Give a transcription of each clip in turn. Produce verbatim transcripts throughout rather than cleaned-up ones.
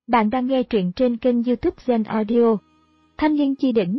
Bạn đang nghe truyện trên kênh YouTube Zen Audio. Thanh Liên Chi Đỉnh.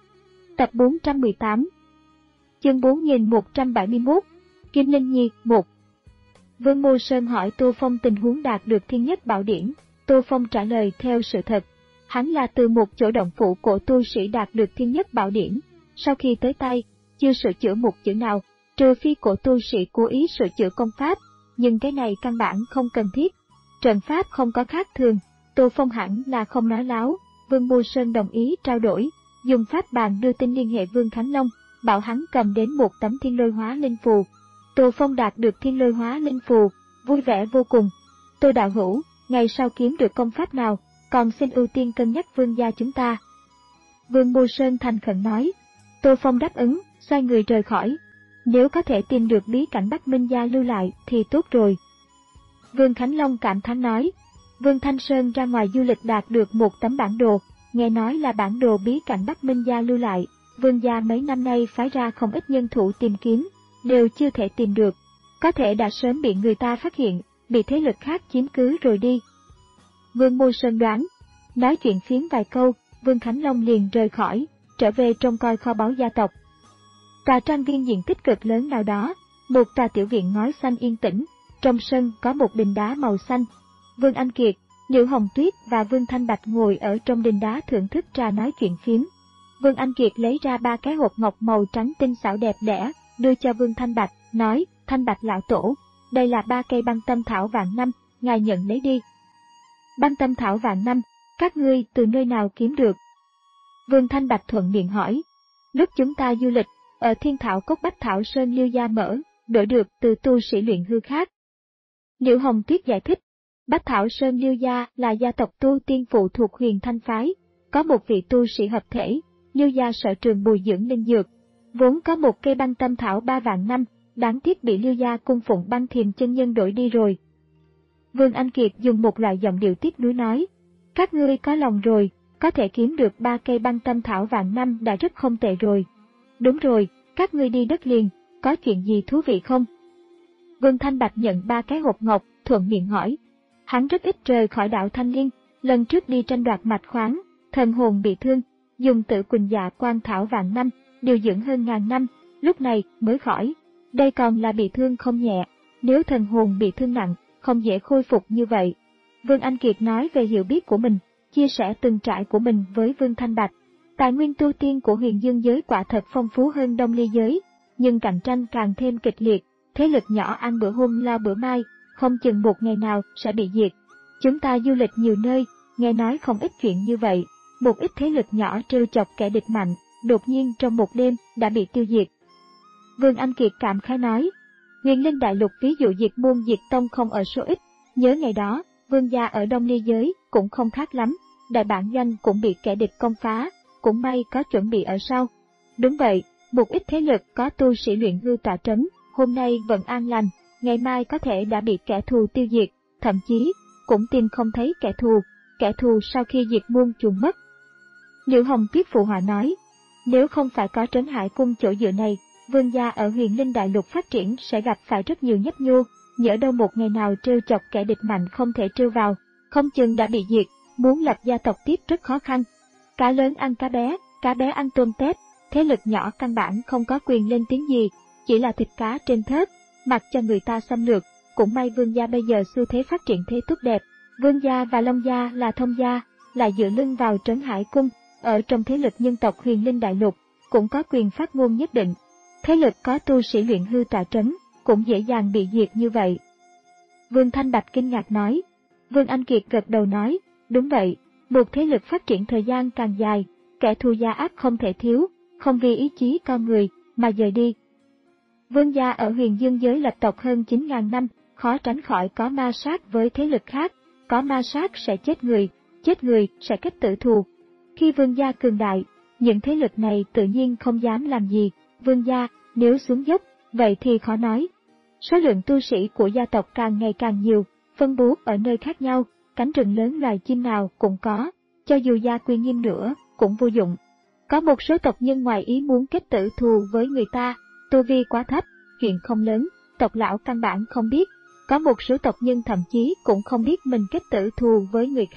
Tập bốn trăm mười tám. Chương bốn nghìn một trăm bảy mươi mốt. Kim Linh Nhi một. Vương Mô Sơn hỏi Tô Phong tình huống đạt được Thiên Nhất Bảo Điển. Tô Phong trả lời theo sự thật. Hắn là từ một chỗ động phủ của tu sĩ đạt được Thiên Nhất Bảo Điển. Sau khi tới tay, chưa sửa chữa một chữ nào, trừ phi của tu sĩ cố ý sửa chữa công pháp, nhưng cái này căn bản không cần thiết. Trận pháp không có khác thường. Tô Phong hẳn là không nói láo. Vương Mô Sơn đồng ý trao đổi, dùng pháp bàn đưa tin liên hệ Vương Khánh Long, bảo hắn cầm đến một tấm thiên lôi hóa linh phù. Tô Phong đạt được thiên lôi hóa linh phù, vui vẻ vô cùng. Tô đạo hữu, ngày sau kiếm được công pháp nào, còn xin ưu tiên cân nhắc Vương gia chúng ta. Vương Mô Sơn thành khẩn nói. Tô Phong đáp ứng, xoay người rời khỏi. Nếu có thể tìm được bí cảnh Bắc Minh gia lưu lại thì tốt rồi. Vương Khánh Long cảm thán nói. Vương Thanh Sơn ra ngoài du lịch đạt được một tấm bản đồ, nghe nói là bản đồ bí cảnh Bắc Minh gia lưu lại. Vương gia mấy năm nay phái ra không ít nhân thủ tìm kiếm, đều chưa thể tìm được. Có thể đã sớm bị người ta phát hiện, bị thế lực khác chiếm cứ rồi đi. Vương Mô Sơn đoán. Nói chuyện phiếm vài câu, Vương Khánh Long liền rời khỏi, trở về trông coi kho báu gia tộc. Tòa trang viên diện tích cực lớn nào đó, một tòa tiểu viện ngói xanh yên tĩnh, trong sân có một đình đá màu xanh. Vương Anh Kiệt, Liễu Hồng Tuyết và Vương Thanh Bạch ngồi ở trong đình đá thưởng thức trà nói chuyện phiếm. Vương Anh Kiệt lấy ra ba cái hộp ngọc màu trắng tinh xảo đẹp đẽ, đưa cho Vương Thanh Bạch, nói, Thanh Bạch lão tổ, đây là ba cây băng tâm thảo vạn năm, ngài nhận lấy đi. Băng tâm thảo vạn năm, các ngươi từ nơi nào kiếm được? Vương Thanh Bạch thuận miệng hỏi. Lúc chúng ta du lịch, ở Thiên Thảo Cốc Bách Thảo Sơn Liêu gia mở, đổi được từ tu sĩ luyện hư khác. Liễu Hồng Tuyết giải thích. Bách Thảo Sơn Liêu gia là gia tộc tu tiên phụ thuộc Huyền Thanh phái, có một vị tu sĩ hợp thể, Liêu gia sở trường bồi dưỡng linh dược, vốn có một cây băng tâm thảo ba vạn năm, đáng tiếc bị Liêu gia cung phụng băng thiềm chân nhân đổi đi rồi. Vương Anh Kiệt dùng một loại giọng điệu tiếc nuối nói, các ngươi có lòng rồi, có thể kiếm được ba cây băng tâm thảo vạn năm đã rất không tệ rồi. Đúng rồi, các ngươi đi đất liền, có chuyện gì thú vị không? Vương Thanh Bạch nhận ba cái hộp ngọc, thuận miệng hỏi. Hắn rất ít rời khỏi đảo Thanh Liên, lần trước đi tranh đoạt mạch khoáng, thần hồn bị thương, dùng Tử Quỳnh Dạ Quan thảo vạn năm, điều dưỡng hơn ngàn năm, lúc này mới khỏi. Đây còn là bị thương không nhẹ, nếu thần hồn bị thương nặng, không dễ khôi phục như vậy. Vương Anh Kiệt nói về hiểu biết của mình, chia sẻ từng trải của mình với Vương Thanh Bạch. Tài nguyên tu tiên của Huyền Dương giới quả thật phong phú hơn Đông Ly giới, nhưng cạnh tranh càng thêm kịch liệt, thế lực nhỏ ăn bữa hôm lo bữa mai, không chừng một ngày nào sẽ bị diệt. Chúng ta du lịch nhiều nơi, nghe nói không ít chuyện như vậy, một ít thế lực nhỏ trêu chọc kẻ địch mạnh, đột nhiên trong một đêm đã bị tiêu diệt. Vương Anh Kiệt cảm khái nói, Huyền Linh Đại Lục ví dụ diệt môn diệt tông không ở số ít, nhớ ngày đó, Vương gia ở Đông Ly giới cũng không khác lắm, đại bản doanh cũng bị kẻ địch công phá, cũng may có chuẩn bị ở sau. Đúng vậy, một ít thế lực có tu sĩ luyện hư tọa trấn, hôm nay vẫn an lành, ngày mai có thể đã bị kẻ thù tiêu diệt, thậm chí cũng tìm không thấy kẻ thù, kẻ thù sau khi diệt môn chuồn mất. Liễu Hồng Tuyết phụ họa nói, nếu không phải có Trấn Hải cung chỗ dựa này, Vương gia ở Huyền Linh Đại Lục phát triển sẽ gặp phải rất nhiều nhấp nhô, nhỡ đâu một ngày nào trêu chọc kẻ địch mạnh không thể trêu vào, không chừng đã bị diệt, muốn lập gia tộc tiếp rất khó khăn. Cá lớn ăn cá bé, cá bé ăn tôm tép, thế lực nhỏ căn bản không có quyền lên tiếng gì, chỉ là thịt cá trên thớt, mặc cho người ta xâm lược. Cũng may Vương gia bây giờ xu thế phát triển thế tốt đẹp, Vương gia và Long gia là thông gia, lại dựa lưng vào Trấn Hải cung, ở trong thế lực nhân tộc Huyền Linh Đại Lục, cũng có quyền phát ngôn nhất định. Thế lực có tu sĩ luyện hư tọa trấn, cũng dễ dàng bị diệt như vậy. Vương Thanh Bạch kinh ngạc nói. Vương Anh Kiệt gật đầu nói, đúng vậy, một thế lực phát triển thời gian càng dài, kẻ thù gia ác không thể thiếu, không vì ý chí con người mà rời đi. Vương gia ở Huyền Dương giới lập tộc hơn chín nghìn năm, khó tránh khỏi có ma sát với thế lực khác, có ma sát sẽ chết người, chết người sẽ kết tử thù. Khi Vương gia cường đại, những thế lực này tự nhiên không dám làm gì, Vương gia nếu xuống dốc, vậy thì khó nói. Số lượng tu sĩ của gia tộc càng ngày càng nhiều, phân bố ở nơi khác nhau, cánh rừng lớn loài chim nào cũng có, cho dù gia quy nghiêm nữa, cũng vô dụng. Có một số tộc nhân ngoài ý muốn kết tử thù với người ta, tu vi quá thấp, chuyện không lớn, tộc lão căn bản không biết. Có một số tộc nhân thậm chí cũng không biết mình kết tử thù với người khác,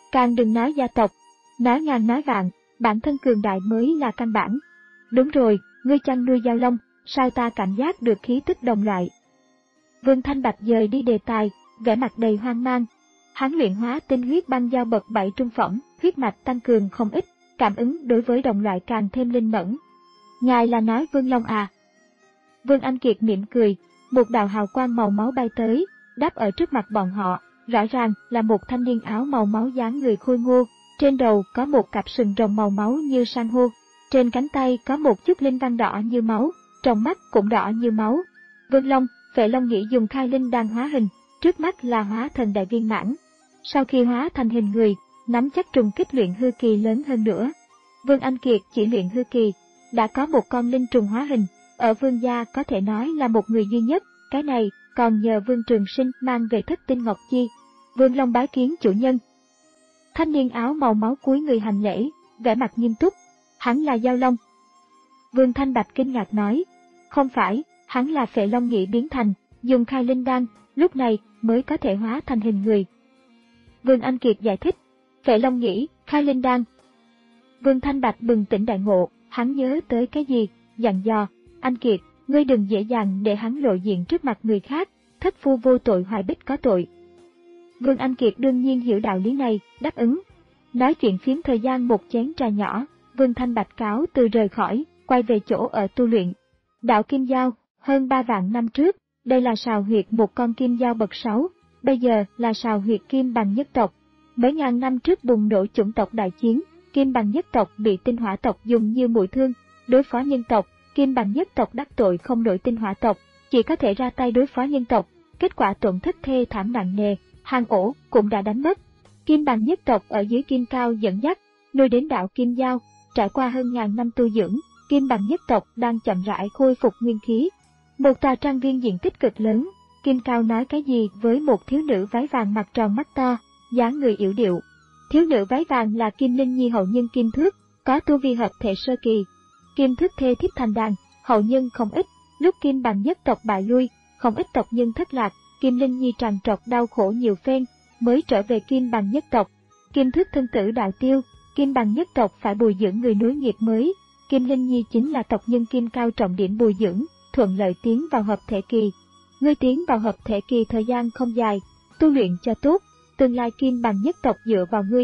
Càng đừng nói gia tộc, nói ngàn nói vạn, bản thân cường đại mới là căn bản. Đúng rồi, ngươi chăn nuôi giao long, sao ta cảm giác được khí tức đồng loại. Vương Thanh Bạch dời đi đề tài, vẻ mặt đầy hoang mang. Hắn luyện hóa tinh huyết băng giao bậc bảy trung phẩm, huyết mạch tăng cường không ít, cảm ứng đối với đồng loại càng thêm linh mẫn. Ngài là nói Vương Long à? Vương Anh Kiệt mỉm cười, một đạo hào quang màu máu bay tới, đáp ở trước mặt bọn họ, rõ ràng là một thanh niên áo màu máu dáng người khôi ngô, trên đầu có một cặp sừng rồng màu máu như san hô, trên cánh tay có một chút linh văn đỏ như máu, trong mắt cũng đỏ như máu. Vương Long, Phệ Long Nhĩ dùng khai linh đan hóa hình, trước mắt là hóa thần đại viên mãn. Sau khi hóa thành hình người, nắm chắc trùng kích luyện hư kỳ lớn hơn nữa. Vương Anh Kiệt chỉ luyện hư kỳ, đã có một con linh trùng hóa hình, ở Vương gia có thể nói là một người duy nhất, cái này còn nhờ Vương Trường Sinh mang về Thất Tinh Ngọc Chi. Vương Long bái kiến chủ nhân. Thanh niên áo màu máu cúi người hành lễ, vẻ mặt nghiêm túc. Hắn là Giao Long. Vương Thanh Bạch kinh ngạc nói, không phải, hắn là Phệ Long Nhĩ biến thành, dùng khai linh đan, lúc này mới có thể hóa thành hình người. Vương Anh Kiệt giải thích, Phệ Long Nhĩ, khai linh đan. Vương Thanh Bạch bừng tỉnh đại ngộ, hắn nhớ tới cái gì, dặn dò, Anh Kiệt, ngươi đừng dễ dàng để hắn lộ diện trước mặt người khác, thất phu vô tội hoài bích có tội. Vương Anh Kiệt đương nhiên hiểu đạo lý này, đáp ứng. Nói chuyện phiếm thời gian một chén trà nhỏ, Vương Thanh Bạch cáo từ rời khỏi, quay về chỗ ở tu luyện. Đạo Kim Giao, hơn ba vạn năm trước, đây là sào huyệt một con kim giao bậc sáu, bây giờ là sào huyệt kim bằng nhất tộc. Mấy ngàn năm trước bùng nổ chủng tộc đại chiến, kim bằng nhất tộc bị tinh hỏa tộc dùng như mũi thương, đối phó nhân tộc, kim bằng nhất tộc đắc tội không nổi tinh hỏa tộc, chỉ có thể ra tay đối phó nhân tộc, kết quả tổn thất thê thảm nặng nề, hang ổ cũng đã đánh mất. Kim bằng nhất tộc ở dưới Kim Cao dẫn dắt, nuôi đến đạo Kim Giao, trải qua hơn ngàn năm tu dưỡng, kim bằng nhất tộc đang chậm rãi khôi phục nguyên khí. Một tòa trang viên diện tích cực lớn, Kim Cao nói cái gì với một thiếu nữ váy vàng mặt tròn mắt to, dáng người yểu điệu. Thiếu nữ váy vàng là Kim Linh Nhi hậu nhân Kim Thước, có tu vi hợp thể sơ kỳ. Kim Thước thê thiếp thành đàn, hậu nhân không ít, lúc Kim bằng nhất tộc bại lui, không ít tộc nhân thất lạc, Kim Linh Nhi tràn trọc đau khổ nhiều phen, mới trở về Kim bằng nhất tộc. Kim Thước thân tử đạo tiêu, Kim bằng nhất tộc phải bồi dưỡng người nối nghiệp mới. Kim Linh Nhi chính là tộc nhân Kim Cao trọng điểm bồi dưỡng, thuận lợi tiến vào hợp thể kỳ. Ngươi tiến vào hợp thể kỳ thời gian không dài, tu luyện cho tốt, tương lai Kim bằng nhất tộc dựa vào ngươi.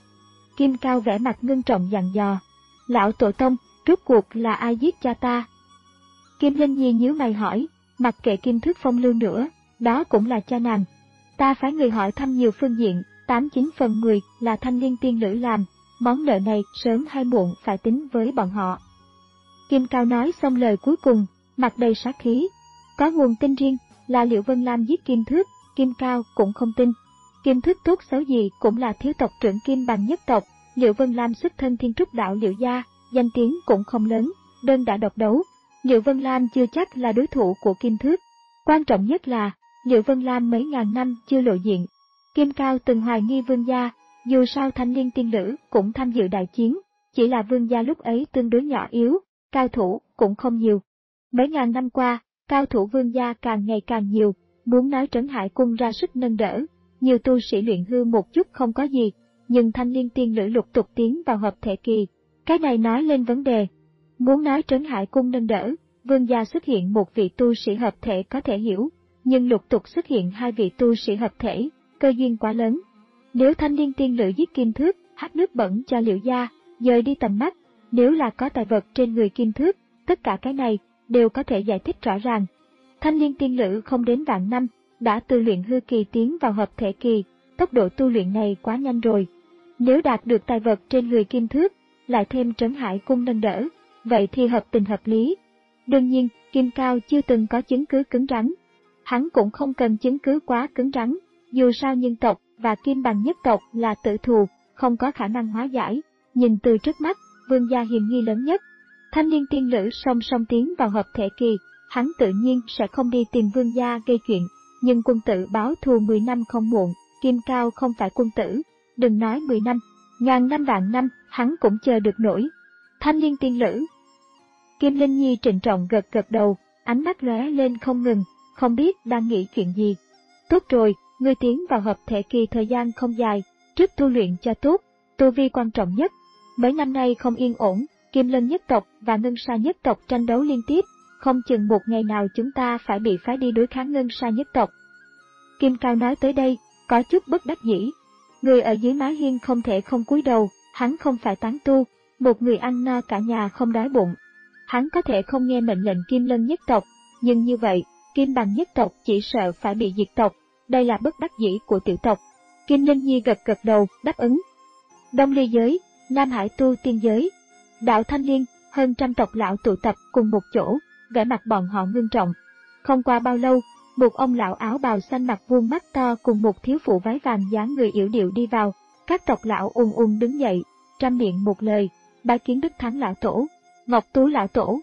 Kim Cao vẻ mặt ngưng trọng dặn dò, lão tổ tông, rốt cuộc là ai giết cha ta? Kim Linh Nhi nhíu mày hỏi, mặc kệ Kim Thước phong lưu nữa, đó cũng là cha nàng. Ta phái người hỏi thăm nhiều phương diện, tám chín phần mười là Thanh Liên tiên nữ làm, món nợ này sớm hay muộn phải tính với bọn họ. Kim Cao nói xong lời cuối cùng, mặt đầy sát khí. Có nguồn tin riêng, là Liễu Vân Lam giết Kim Thước, Kim Cao cũng không tin. Kim Thước tốt xấu gì cũng là thiếu tộc trưởng Kim bằng nhất tộc, Liễu Vân Lam xuất thân Thiên Trúc đạo Liễu gia, danh tiếng cũng không lớn, đơn đã độc đấu. Liễu Vân Lam chưa chắc là đối thủ của Kim Thước. Quan trọng nhất là, Liễu Vân Lam mấy ngàn năm chưa lộ diện. Kim Cao từng hoài nghi Vương gia, dù sao Thanh Liên tiên nữ cũng tham dự đại chiến, chỉ là Vương gia lúc ấy tương đối nhỏ yếu, cao thủ cũng không nhiều. Mấy ngàn năm qua, cao thủ Vương gia càng ngày càng nhiều, muốn nói Trấn Hải cung ra sức nâng đỡ, nhiều tu sĩ luyện hư một chút không có gì, nhưng Thanh Liên tiên nữ lục tục tiến vào hợp thể kỳ, cái này nói lên vấn đề. Muốn nói Trấn Hải cung nâng đỡ, Vương gia xuất hiện một vị tu sĩ hợp thể có thể hiểu, nhưng lục tục xuất hiện hai vị tu sĩ hợp thể, cơ duyên quá lớn. Nếu Thanh Liên tiên nữ giết Kim Thước, hắt nước bẩn cho Liễu gia, dời đi tầm mắt, nếu là có tài vật trên người Kim Thước, tất cả cái này đều có thể giải thích rõ ràng. Thanh Liên tiên nữ không đến vạn năm, đã từ luyện hư kỳ tiến vào hợp thể kỳ, tốc độ tu luyện này quá nhanh rồi. Nếu đạt được tài vật trên người Kim Thước, lại thêm Trấn Hải cung nâng đỡ, vậy thì hợp tình hợp lý. Đương nhiên, Kim Cao chưa từng có chứng cứ cứng rắn. Hắn cũng không cần chứng cứ quá cứng rắn, dù sao nhân tộc và Kim bằng nhất tộc là tử thù, không có khả năng hóa giải. Nhìn từ trước mắt, Vương gia hiềm nghi lớn nhất. Thanh Liên tiên nữ song song tiến vào hợp thể kỳ, hắn tự nhiên sẽ không đi tìm Vương gia gây chuyện, nhưng quân tử báo thù mười năm không muộn, Kim Cao không phải quân tử, đừng nói mười năm, ngàn năm vạn năm, hắn cũng chờ được nổi. Thanh Liên tiên nữ. Kim Linh Nhi trịnh trọng gật gật đầu, ánh mắt lóe lên không ngừng, không biết đang nghĩ chuyện gì. Tốt rồi, ngươi tiến vào hợp thể kỳ thời gian không dài, trước tu luyện cho tốt, tu vi quan trọng nhất. Mấy năm nay không yên ổn, Kim Lân nhất tộc và Ngân Sa nhất tộc tranh đấu liên tiếp, không chừng một ngày nào chúng ta phải bị phái đi đối kháng Ngân Sa nhất tộc. Kim Cao nói tới đây, có chút bất đắc dĩ. Người ở dưới mái hiên không thể không cúi đầu, hắn không phải tán tu, một người ăn no cả nhà không đói bụng. Hắn có thể không nghe mệnh lệnh Kim Lân nhất tộc, nhưng như vậy, Kim Bằng nhất tộc chỉ sợ phải bị diệt tộc, đây là bất đắc dĩ của tiểu tộc. Kim Linh Nhi gật gật đầu, đáp ứng. Đông Ly giới, Nam Hải tu tiên giới, đạo Thanh Liên, hơn trăm tộc lão tụ tập cùng một chỗ, vẻ mặt bọn họ ngưng trọng. Không qua bao lâu, một ông lão áo bào xanh mặt vuông mắt to cùng một thiếu phụ váy vàng dáng người yểu điệu đi vào, các tộc lão ùn ùn đứng dậy, trăm miệng một lời, bái kiến Đức Thắng lão tổ, Ngọc Tú lão tổ.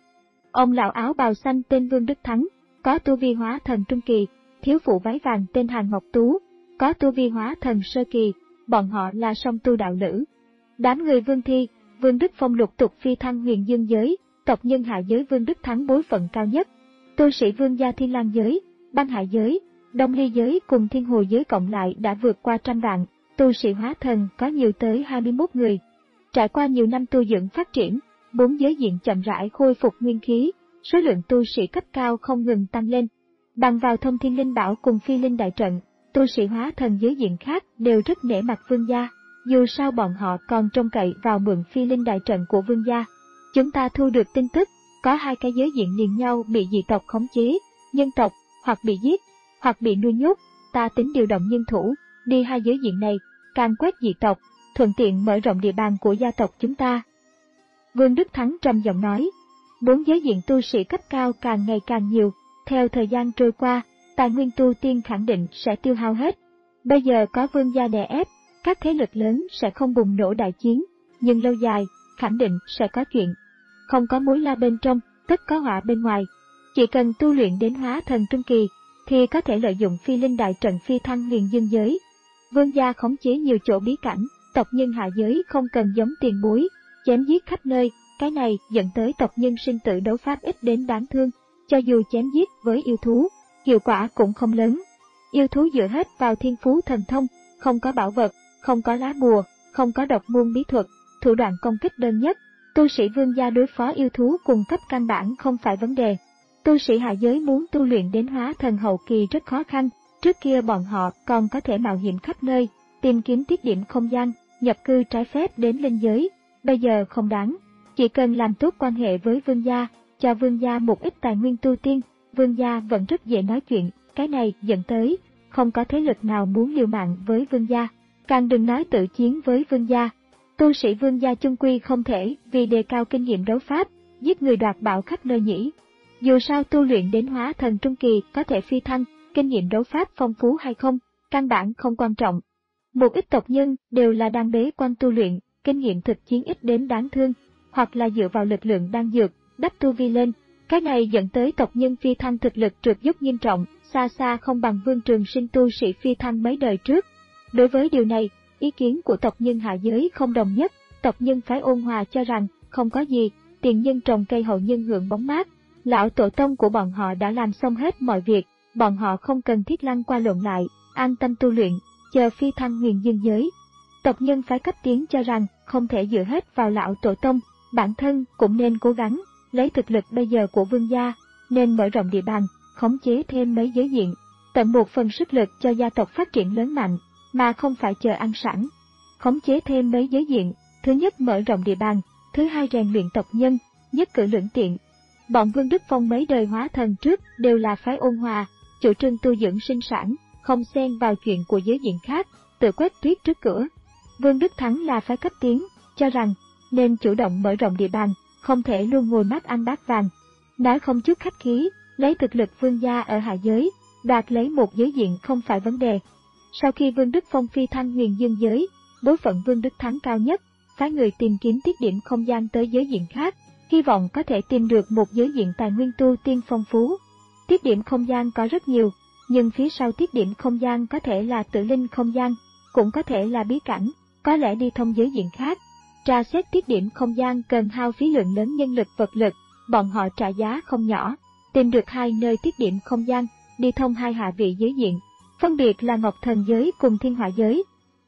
Ông lão áo bào xanh tên Vương Đức Thắng, có tu vi hóa thần trung kỳ, thiếu phụ váy vàng tên Hàn Ngọc Tú, có tu vi hóa thần sơ kỳ, bọn họ là song tu đạo lữ. Đám người Vương Thi, Vương Đức Phong lục tục phi thăng huyền dương giới, tộc nhân hạ giới Vương Đức Thắng bối phận cao nhất. Tu sĩ Vương gia Thiên Lang giới, Băng Hải giới, Đông Ly giới cùng Thiên Hồ giới cộng lại đã vượt qua trăm vạn, tu sĩ hóa thần có nhiều tới hai mươi mốt người. Trải qua nhiều năm tu dưỡng phát triển, bốn giới diện chậm rãi khôi phục nguyên khí, số lượng tu sĩ cấp cao không ngừng tăng lên. Bằng vào Thông Thiên Linh Bảo cùng Phi Linh Đại Trận, tu sĩ hóa thần giới diện khác đều rất nể mặt Vương gia, dù sao bọn họ còn trông cậy vào mượn Phi Linh Đại Trận của Vương gia. Chúng ta thu được tin tức, có hai cái giới diện liền nhau bị dị tộc khống chế, nhân tộc, hoặc bị giết, hoặc bị nuôi nhốt, ta tính điều động nhân thủ, đi hai giới diện này, càng quét dị tộc, thuận tiện mở rộng địa bàn của gia tộc chúng ta. Vương Đức Thắng trầm giọng nói, bốn giới diện tu sĩ cấp cao càng ngày càng nhiều, theo thời gian trôi qua, tài nguyên tu tiên khẳng định sẽ tiêu hao hết. Bây giờ có Vương gia đè ép, các thế lực lớn sẽ không bùng nổ đại chiến, nhưng lâu dài, khẳng định sẽ có chuyện. Không có mối lo bên trong, tất có họa bên ngoài. Chỉ cần tu luyện đến hóa thần trung kỳ, thì có thể lợi dụng Phi Linh Đại Trận phi thăng huyền dương giới. Vương gia khống chế nhiều chỗ bí cảnh, tộc nhân hạ giới không cần giống tiền bối, chém giết khắp nơi, cái này dẫn tới tộc nhân sinh tử đấu pháp ít đến đáng thương, cho dù chém giết với yêu thú, hiệu quả cũng không lớn. Yêu thú dựa hết vào thiên phú thần thông, không có bảo vật, không có lá bùa, không có độc môn bí thuật, thủ đoạn công kích đơn nhất. Tu sĩ Vương gia đối phó yêu thú cùng cấp căn bản không phải vấn đề. Tu sĩ hạ giới muốn tu luyện đến hóa thần hậu kỳ rất khó khăn, trước kia bọn họ còn có thể mạo hiểm khắp nơi, tìm kiếm tiết điểm không gian, nhập cư trái phép đến linh giới, bây giờ không đáng. Chỉ cần làm tốt quan hệ với Vương gia, cho Vương gia một ít tài nguyên tu tiên, Vương gia vẫn rất dễ nói chuyện, cái này dẫn tới, không có thế lực nào muốn liều mạng với Vương gia, càng đừng nói tự chiến với Vương gia. Tu sĩ Vương gia chung quy không thể vì đề cao kinh nghiệm đấu pháp, giết người đoạt bảo khắp nơi nhỉ. Dù sao tu luyện đến hóa thần trung kỳ có thể phi thăng, kinh nghiệm đấu pháp phong phú hay không, căn bản không quan trọng. Một ít tộc nhân đều là đang bế quan tu luyện, kinh nghiệm thực chiến ít đến đáng thương, hoặc là dựa vào lực lượng đan dược, đắp tu vi lên. Cái này dẫn tới tộc nhân phi thăng thực lực trượt dốc nghiêm trọng, xa xa không bằng Vương Trường Sinh tu sĩ phi thăng mấy đời trước. Đối với điều này, ý kiến của tộc nhân hạ giới không đồng nhất, tộc nhân phái Ôn Hòa cho rằng, không có gì, tiền nhân trồng cây hậu nhân hưởng bóng mát. Lão tổ tông của bọn họ đã làm xong hết mọi việc, bọn họ không cần thiết lăn qua lộn lại, an tâm tu luyện, chờ phi thăng huyền dương giới. Tộc nhân phái cấp tiến cho rằng, không thể dựa hết vào lão tổ tông, bản thân cũng nên cố gắng, lấy thực lực bây giờ của Vương gia, nên mở rộng địa bàn, khống chế thêm mấy giới diện, tận một phần sức lực cho gia tộc phát triển lớn mạnh, mà không phải chờ ăn sẵn. Khống chế thêm mấy giới diện, thứ nhất mở rộng địa bàn, thứ hai rèn luyện tộc nhân, nhất cử lưỡng tiện. Bọn Vương Đức Phong mấy đời hóa thần trước đều là phái Ôn Hòa, chủ trương tu dưỡng sinh sản, không xen vào chuyện của giới diện khác, tự quét tuyết trước cửa. Vương Đức Thắng là phái cấp tiến, cho rằng nên chủ động mở rộng địa bàn, không thể luôn ngồi mắt ăn bát vàng. Nói không chút khách khí, lấy thực lực Vương gia ở hạ giới, đoạt lấy một giới diện không phải vấn đề. Sau khi Vương Đức Phong phi thăng huyền dương giới, bối phận Vương Đức Thắng cao nhất, phái người tìm kiếm tiết điểm không gian tới giới diện khác, hy vọng có thể tìm được một giới diện tài nguyên tu tiên phong phú. Tiết điểm không gian có rất nhiều, nhưng phía sau tiết điểm không gian có thể là tự linh không gian, cũng có thể là bí cảnh, có lẽ đi thông giới diện khác. Tra xét tiết điểm không gian cần hao phí lượng lớn nhân lực vật lực, bọn họ trả giá không nhỏ, tìm được hai nơi tiết điểm không gian, đi thông hai hạ vị giới diện, phân biệt là Ngọc Thần giới cùng Thiên Hỏa giới.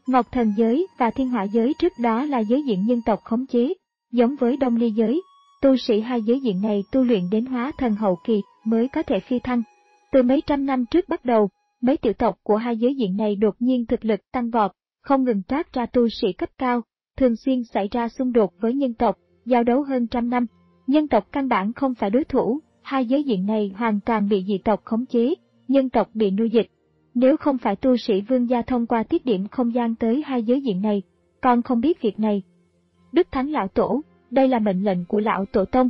Ngọc Thần giới và Thiên Hỏa giới trước đó là giới diện nhân tộc khống chế, giống với Đông Ly giới. Tu sĩ hai giới diện này tu luyện đến hóa thần hậu kỳ mới có thể phi thăng. Từ mấy trăm năm trước bắt đầu, mấy tiểu tộc của hai giới diện này đột nhiên thực lực tăng vọt, không ngừng toát ra tu sĩ cấp cao, thường xuyên xảy ra xung đột với nhân tộc, giao đấu hơn trăm năm. Nhân tộc căn bản không phải đối thủ, hai giới diện này hoàn toàn bị dị tộc khống chế, nhân tộc bị nuôi dịch. Nếu không phải tu sĩ Vương gia thông qua tiết điểm không gian tới hai giới diện này, còn không biết việc này. Đức Thắng lão tổ, đây là mệnh lệnh của lão tổ tông.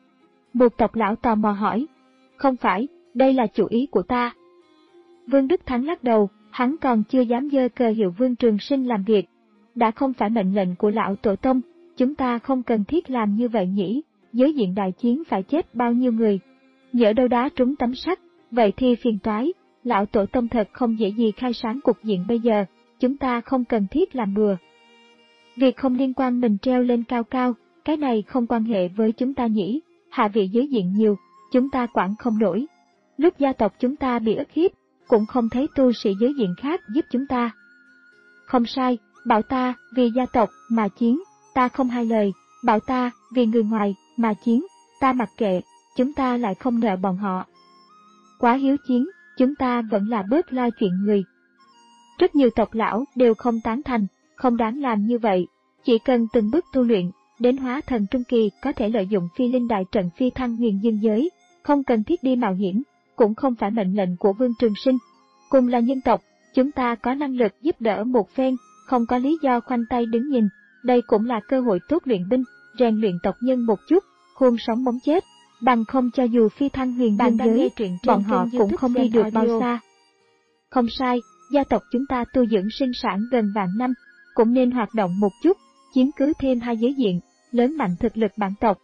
Một tộc lão tò mò hỏi. Không phải, đây là chủ ý của ta. Vương Đức Thắng lắc đầu, hắn còn chưa dám giơ cờ hiệu Vương Trường Sinh làm việc. Đã không phải mệnh lệnh của lão tổ tông, chúng ta không cần thiết làm như vậy nhỉ, giới diện đại chiến phải chết bao nhiêu người. Nhỡ đâu đá trúng tấm sắt, vậy thì phiền toái, lão tổ tông thật không dễ gì khai sáng cục diện bây giờ, chúng ta không cần thiết làm bừa. Việc không liên quan mình treo lên cao cao, cái này không quan hệ với chúng ta nhỉ, hạ vị giới diện nhiều, chúng ta quản không nổi. Lúc gia tộc chúng ta bị ức hiếp, cũng không thấy tu sĩ giới diện khác giúp chúng ta. Không sai, bảo ta vì gia tộc mà chiến, ta không hai lời, bảo ta vì người ngoài mà chiến, ta mặc kệ, chúng ta lại không nợ bọn họ. Quá hiếu chiến, chúng ta vẫn là bớt lo chuyện người. Rất nhiều tộc lão đều không tán thành, không đáng làm như vậy, chỉ cần từng bước tu luyện, đến hóa thần trung kỳ có thể lợi dụng phi linh đại trận phi thăng huyền dương giới, không cần thiết đi mạo hiểm, cũng không phải mệnh lệnh của Vương Trường Sinh. Cùng là nhân tộc, chúng ta có năng lực giúp đỡ một phen, không có lý do khoanh tay đứng nhìn, đây cũng là cơ hội tốt luyện binh, rèn luyện tộc nhân một chút, khôn sống mống chết, bằng không cho dù phi thăng huyền dương giới, bọn họ cũng không đi được bao xa. Không sai, gia tộc chúng ta tu dưỡng sinh sản gần vạn năm, cũng nên hoạt động một chút, chiếm cứ thêm hai giới diện, lớn mạnh thực lực bản tộc.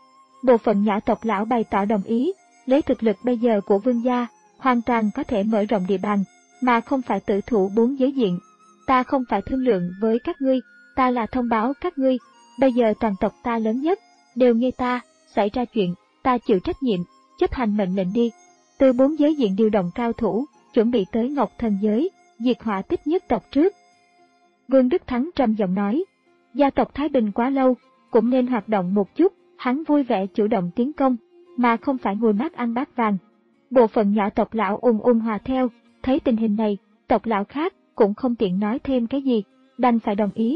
Bộ phận nhỏ tộc lão bày tỏ đồng ý, lấy thực lực bây giờ của vương gia, hoàn toàn có thể mở rộng địa bàn, mà không phải tử thủ bốn giới diện. Ta không phải thương lượng với các ngươi, ta là thông báo các ngươi, bây giờ toàn tộc ta lớn nhất, đều nghe ta, xảy ra chuyện, ta chịu trách nhiệm, chấp hành mệnh lệnh đi. Từ bốn giới diện điều động cao thủ, chuẩn bị tới Ngọc Thần giới, diệt hỏa tích nhất tộc trước. Vương Đức Thắng trầm giọng nói, gia tộc Thái Bình quá lâu, cũng nên hoạt động một chút, hắn vui vẻ chủ động tiến công, mà không phải ngồi mát ăn bát vàng. Bộ phận nhỏ tộc lão ùn ùn hòa theo, thấy tình hình này, tộc lão khác cũng không tiện nói thêm cái gì, đành phải đồng ý.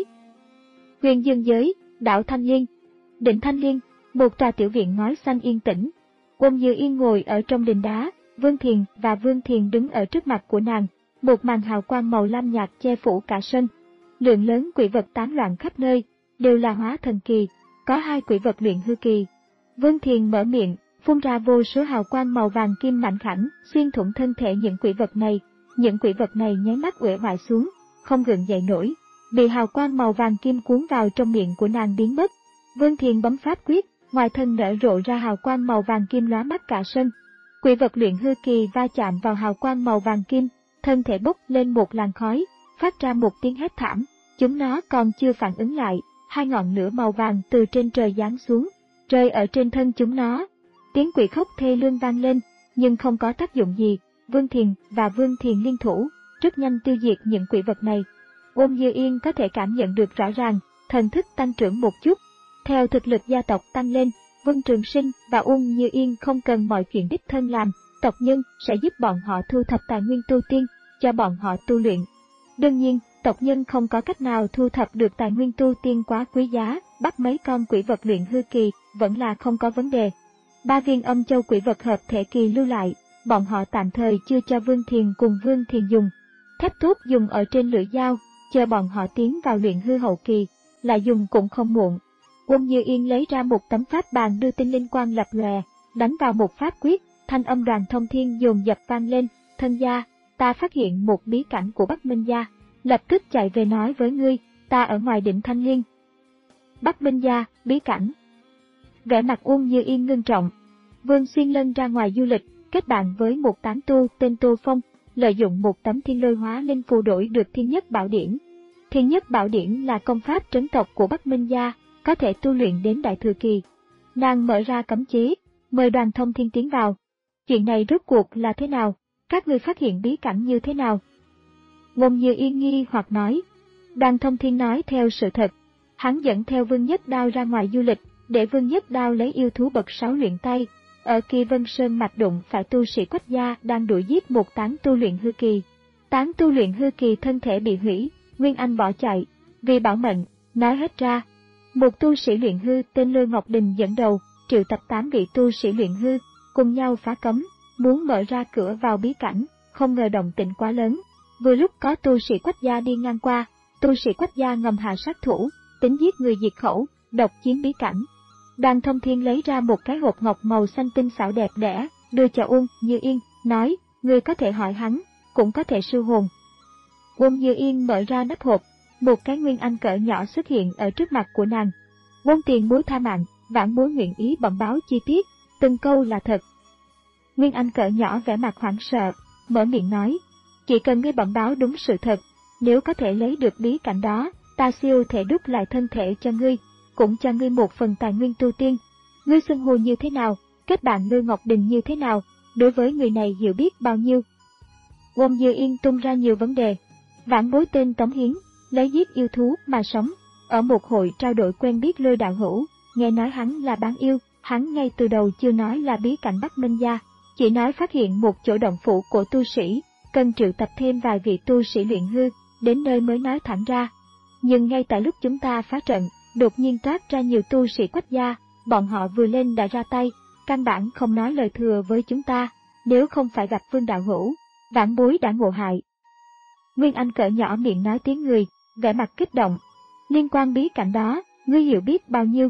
Huyền Dương giới, đảo Thanh Liên. Đỉnh Thanh Liên, một tòa tiểu viện ngói xanh yên tĩnh. Quân Như Yên ngồi ở trong đình đá, Vương Thiền và Vương Thiền đứng ở trước mặt của nàng, một màn hào quang màu lam nhạt che phủ cả sân. Lượng lớn quỷ vật tán loạn khắp nơi, đều là hóa thần kỳ, có hai quỷ vật luyện hư kỳ. Vương Thiền mở miệng, phun ra vô số hào quang màu vàng kim mảnh khảnh, xuyên thủng thân thể những quỷ vật này. Những quỷ vật này nháy mắt uể oải xuống, không gượng dậy nổi, bị hào quang màu vàng kim cuốn vào trong miệng của nàng biến mất. Vương Thiền bấm pháp quyết, ngoài thân nở rộ ra hào quang màu vàng kim lóa mắt cả sân. Quỷ vật luyện hư kỳ va chạm vào hào quang màu vàng kim, thân thể bốc lên một làn khói, phát ra một tiếng hét thảm. Chúng nó còn chưa phản ứng lại, hai ngọn lửa màu vàng từ trên trời giáng xuống, rơi ở trên thân chúng nó. Tiếng quỷ khóc thê lương vang lên, nhưng không có tác dụng gì. Vương Thiền và Vương Thiền liên thủ, rất nhanh tiêu diệt những quỷ vật này. Ôn Như Yên có thể cảm nhận được rõ ràng, thần thức tăng trưởng một chút. Theo thực lực gia tộc tăng lên, Vương Trường Sinh và Ôn Như Yên không cần mọi chuyện đích thân làm, tộc nhân sẽ giúp bọn họ thu thập tài nguyên tu tiên, cho bọn họ tu luyện. Đương nhiên, tộc nhân không có cách nào thu thập được tài nguyên tu tiên quá quý giá, bắt mấy con quỷ vật luyện hư kỳ vẫn là không có vấn đề. Ba viên âm châu quỷ vật hợp thể kỳ lưu lại, bọn họ tạm thời chưa cho Vương Thiền cùng Vương Thiền dùng. Thép tốt dùng ở trên lưỡi dao, chờ bọn họ tiến vào luyện hư hậu kỳ, là dùng cũng không muộn. Quân Như Yên lấy ra một tấm pháp bàn đưa tinh linh quang lập lòe, đánh vào một pháp quyết, thanh âm đoàn thông thiên dồn dập vang lên. Thân gia, ta phát hiện một bí cảnh của Bắc Minh gia, lập tức chạy về nói với ngươi, ta ở ngoài đỉnh Thanh Liên. Bắc Minh gia, bí cảnh. Vẻ mặt Uông Như Yên ngưng trọng. Vương Xuyên Lân ra ngoài du lịch, kết bạn với một tán tu tên Tô Phong, lợi dụng một tấm thiên lôi hóa linh phù đổi được thiên nhất bảo điển. Thiên nhất bảo điển là công pháp trấn tộc của Bắc Minh gia, có thể tu luyện đến đại thừa kỳ. Nàng mở ra cấm chế, mời đoàn thông thiên tiến vào. Chuyện này rốt cuộc là thế nào? Các người phát hiện bí cảnh như thế nào? Ngôn Như Yên nghi hoặc nói, Đoàn Thông Thiên nói theo sự thật. Hắn dẫn theo Vương Nhất Đao ra ngoài du lịch, để Vương Nhất Đao lấy yêu thú bậc sáu luyện tay. Ở Kỳ Vân Sơn mạch đụng phải tu sĩ Quách gia đang đuổi giết một tán tu luyện hư kỳ. Tán tu luyện hư kỳ thân thể bị hủy, Nguyên Anh bỏ chạy. Vì bảo mệnh, nói hết ra. Một tu sĩ luyện hư tên Lôi Ngọc Đình dẫn đầu, triệu tập tám vị tu sĩ luyện hư, cùng nhau phá cấm, muốn mở ra cửa vào bí cảnh, không ngờ động tĩnh quá lớn. Vừa lúc có tu sĩ Quách gia đi ngang qua, tu sĩ Quách gia ngầm hạ sát thủ, tính giết người diệt khẩu, độc chiếm bí cảnh. Đoàn Thông Thiên lấy ra một cái hộp ngọc màu xanh tinh xảo đẹp đẽ, đưa cho Uông Như Yên, nói, ngươi có thể hỏi hắn, cũng có thể siêu hồn. Uông Như Yên mở ra nắp hộp, một cái nguyên anh cỡ nhỏ xuất hiện ở trước mặt của nàng. Uông tiền bối tha mạng, vãn bối nguyện ý bẩm báo chi tiết, từng câu là thật. Nguyên anh cỡ nhỏ vẻ mặt hoảng sợ, mở miệng nói, chỉ cần ngươi bẩm báo đúng sự thật, nếu có thể lấy được bí cảnh đó, ta siêu thể đúc lại thân thể cho ngươi, cũng cho ngươi một phần tài nguyên tu tiên. Ngươi xưng hô như thế nào, kết bạn Lôi Ngọc Đình như thế nào, đối với người này hiểu biết bao nhiêu. Uông Như Yên tung ra nhiều vấn đề. Vãn bối tên Tống Hiến, lấy giết yêu thú mà sống, ở một hội trao đổi quen biết Lôi đạo hữu, nghe nói hắn là bán yêu, hắn ngay từ đầu chưa nói là bí cảnh Bắc Minh gia, chỉ nói phát hiện một chỗ động phủ của tu sĩ, cần triệu tập thêm vài vị tu sĩ luyện hư, đến nơi mới nói thẳng ra. Nhưng ngay tại lúc chúng ta phá trận, đột nhiên toát ra nhiều tu sĩ Quách gia, bọn họ vừa lên đã ra tay, căn bản không nói lời thừa với chúng ta, nếu không phải gặp Vương đạo hữu, vãn bối đã ngộ hại. Nguyên Anh cỡ nhỏ miệng nói tiếng người, vẻ mặt kích động. Liên quan bí cảnh đó, ngươi hiểu biết bao nhiêu?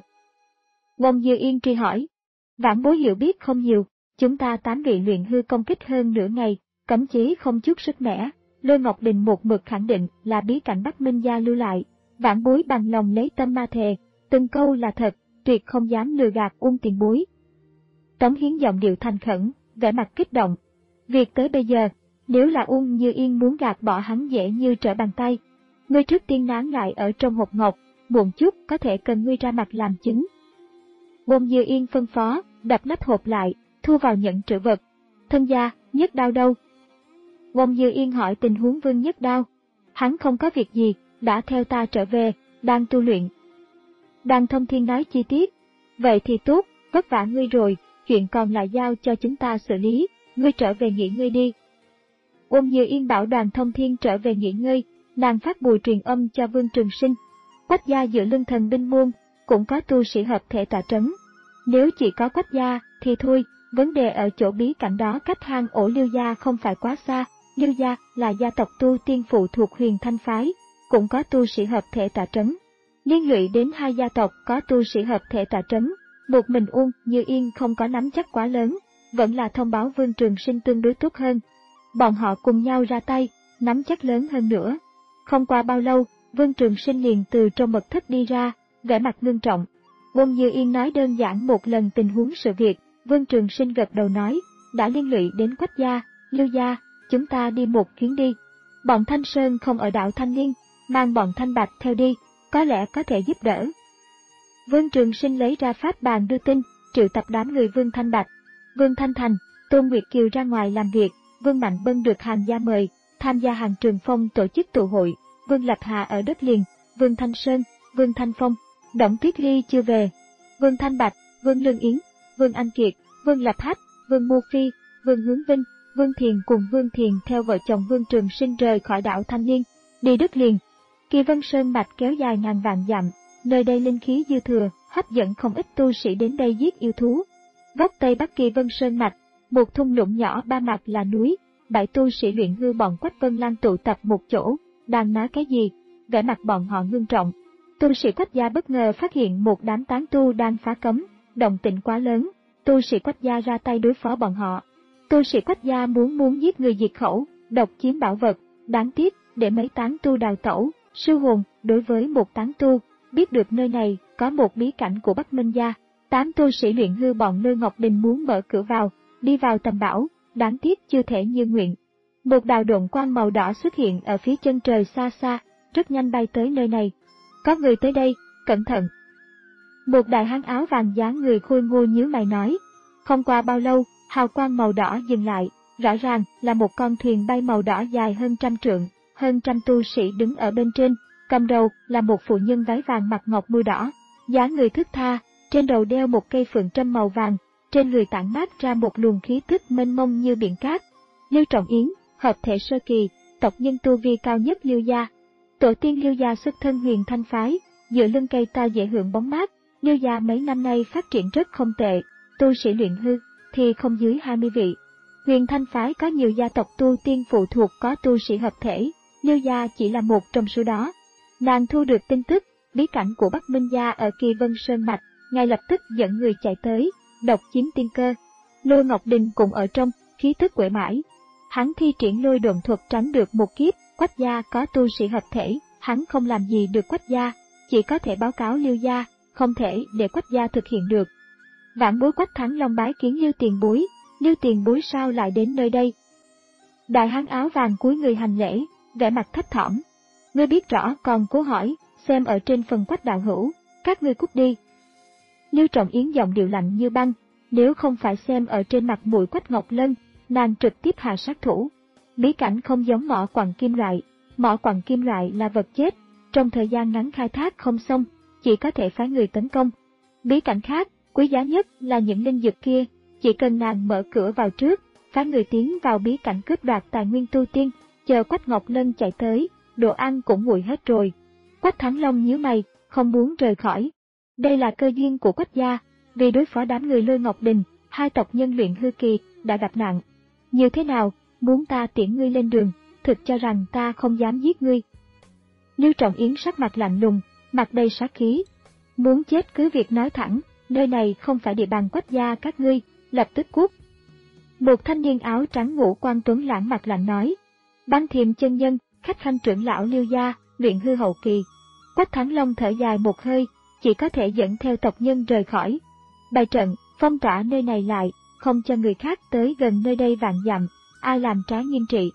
Uông Như Yên truy hỏi. Vãn bối hiểu biết không nhiều, chúng ta tám vị luyện hư công kích hơn nửa ngày, cấm chế không chút sức mẻ. Lôi Ngọc Đình một mực khẳng định là bí cảnh Bắc Minh gia lưu lại. Vãn bối bằng lòng lấy tâm ma thề, từng câu là thật, tuyệt không dám lừa gạt Uông tiền bối. Tống Hiến giọng điệu thành khẩn, vẻ mặt kích động. Việc tới bây giờ, nếu là Uông Như Yên muốn gạt bỏ hắn dễ như trở bàn tay. Ngươi trước tiên nán lại ở trong hộp ngọc, muộn chút có thể cần ngươi ra mặt làm chứng. Uông Như Yên phân phó, đập nắp hộp lại, thu vào nhẫn trữ vật. Thân gia, Nhất Đao đâu? Uông Như Yên hỏi tình huống Vương Nhất Đao. Hắn không có việc gì, đã theo ta trở về, đang tu luyện. Đoàn Thông Thiên nói chi tiết. Vậy thì tốt, vất vả ngươi rồi, chuyện còn lại giao cho chúng ta xử lý, ngươi trở về nghỉ ngơi đi. Uông Như Yên bảo Đoàn Thông Thiên trở về nghỉ ngơi, nàng phát bùi truyền âm cho Vương Trường Sinh. Quách gia giữa lưng thần binh môn, cũng có tu sĩ hợp thể tọa trấn. Nếu chỉ có Quách gia, thì thôi, vấn đề ở chỗ bí cảnh đó cách hang ổ Liêu gia không phải quá xa. Liêu gia là gia tộc tu tiên phụ thuộc Huyền Thanh phái, cũng có tu sĩ hợp thể tọa trấn. Liên lụy đến hai gia tộc có tu sĩ hợp thể tọa trấn, một mình Uông Như Yên không có nắm chắc quá lớn, vẫn là thông báo Vương Trường Sinh tương đối tốt hơn. Bọn họ cùng nhau ra tay, nắm chắc lớn hơn nữa. Không qua bao lâu, Vương Trường Sinh liền từ trong mật thất đi ra, vẻ mặt ngưng trọng. Uông Như Yên nói đơn giản một lần tình huống sự việc, Vương Trường Sinh gật đầu nói, đã liên lụy đến Quách gia, Liêu gia, chúng ta đi một chuyến đi. Bọn Thanh Sơn không ở đảo Thanh Liên, mang bọn Thanh Bạch theo đi, có lẽ có thể giúp đỡ. Vương Trường Sinh lấy ra pháp bàn đưa tin, triệu tập đám người Vương Thanh Bạch, Vương Thanh Thành, Tôn Nguyệt Kiều ra ngoài làm việc, Vương Mạnh Bân được Hàn gia mời, tham gia Hàn Trường Phong tổ chức tụ hội, Vương Lập Hà ở đất liền, Vương Thanh Sơn, Vương Thanh Phong, Đổng Tuyết Ly chưa về, Vương Thanh Bạch, Vương Lương Yến, Vương Anh Kiệt, Vương Lập Hách, Vương Mô Phi, Vương Hướng Vinh, Vương Thiền cùng Vương Thiền theo vợ chồng Vương Trường Sinh rời khỏi đảo Thanh Liên, đi đất liền. Kỳ Vân Sơn mạch kéo dài ngàn vạn dặm, nơi đây linh khí dư thừa, hấp dẫn không ít tu sĩ đến đây giết yêu thú. Góc tây bắc Kỳ Vân Sơn mạch, một thung lũng nhỏ ba mặt là núi, bảy tu sĩ luyện hư bọn Quách Vân Lan tụ tập một chỗ, đang nói cái gì, vẻ mặt bọn họ ngưng trọng. Tu sĩ Quách gia bất ngờ phát hiện một đám tán tu đang phá cấm, động tĩnh quá lớn, tu sĩ Quách gia ra tay đối phó bọn họ. Tu sĩ Quách gia muốn muốn giết người diệt khẩu, độc chiếm bảo vật, đáng tiếc để mấy tán tu đào tẩu, sư hồn. Đối với một tán tu, biết được nơi này có một bí cảnh của Bắc Minh gia, tám tu sĩ luyện hư bọn Lôi Ngọc Đình muốn mở cửa vào, đi vào tầm bảo, đáng tiếc chưa thể như nguyện. Một đạo độn quang màu đỏ xuất hiện ở phía chân trời xa xa, rất nhanh bay tới nơi này. Có người tới đây, cẩn thận. Một đại hán áo vàng dáng người khôi ngô nhíu mày nói. Không qua bao lâu, hào quang màu đỏ dừng lại, rõ ràng là một con thuyền bay màu đỏ dài hơn trăm trượng, hơn trăm tu sĩ đứng ở bên trên, cầm đầu là một phụ nhân váy vàng mặc ngọc mưa đỏ, dáng người thướt tha, trên đầu đeo một cây phượng trâm màu vàng, trên người tản mát ra một luồng khí tức mênh mông như biển cát. Lưu Trọng Yến, hợp thể sơ kỳ, tộc nhân tu vi cao nhất Lưu gia. Tổ tiên Lưu gia xuất thân Huyền Thanh phái, dựa lưng cây ta dễ hưởng bóng mát. Lưu gia mấy năm nay phát triển rất không tệ, tu sĩ luyện hư thì không dưới hai mươi vị. Huyền Thanh phái có nhiều gia tộc tu tiên phụ thuộc có tu sĩ hợp thể, Lưu gia chỉ là một trong số đó. Nàng thu được tin tức bí cảnh của Bắc Minh gia ở Kỳ Vân Sơn mạch, ngay lập tức dẫn người chạy tới, độc chiếm tiên cơ. Lôi Ngọc Đình cũng ở trong, khí tức quể mãi. Hắn thi triển lôi độn thuật tránh được một kiếp. Quách gia có tu sĩ hợp thể, hắn không làm gì được Quách gia, chỉ có thể báo cáo Lưu gia, không thể để Quách gia thực hiện được. Vãn bối Quách Thắng Long bái kiến Lưu tiền bối, Lưu tiền bối sao lại đến nơi đây? Đại hán áo vàng cúi người hành lễ, vẻ mặt thấp thỏm. Ngươi biết rõ còn cố hỏi, xem ở trên phần Quách đạo hữu, các ngươi cút đi. Lưu Trọng Yến giọng điệu lạnh như băng, nếu không phải xem ở trên mặt mũi Quách Ngọc Lân, nàng trực tiếp hạ sát thủ. Bí cảnh không giống mỏ quặng kim loại, mỏ quặng kim loại là vật chết, trong thời gian ngắn khai thác không xong, chỉ có thể phái người tấn công. Bí cảnh khác, quý giá nhất là những linh dược kia, chỉ cần nàng mở cửa vào trước, phái người tiến vào bí cảnh cướp đoạt tài nguyên tu tiên, chờ Quách Ngọc Lân chạy tới, đồ ăn cũng nguội hết rồi. Quách Thắng Long nhíu mày, không muốn rời khỏi. Đây là cơ duyên của Quách gia, vì đối phó đám người Lôi Ngọc Đình, hai tộc nhân luyện hư kỳ đã gặp nạn. Như thế nào, muốn ta tiễn ngươi lên đường, thực cho rằng ta không dám giết ngươi. Lưu Trọng Yến sắc mặt lạnh lùng, mặt đầy sát khí. Muốn chết cứ việc nói thẳng, nơi này không phải địa bàn Quách gia các ngươi, lập tức cút. Một thanh niên áo trắng ngũ quan tuấn lãng mặt lạnh nói. Băng Thiềm chân nhân, khách khanh trưởng lão Lưu gia, luyện hư hậu kỳ. Quách Thắng Long thở dài một hơi, chỉ có thể dẫn theo tộc nhân rời khỏi. Bày trận, phong tỏa nơi này lại, không cho người khác tới gần nơi đây vạn dặm, ai làm trái nghiêm trị.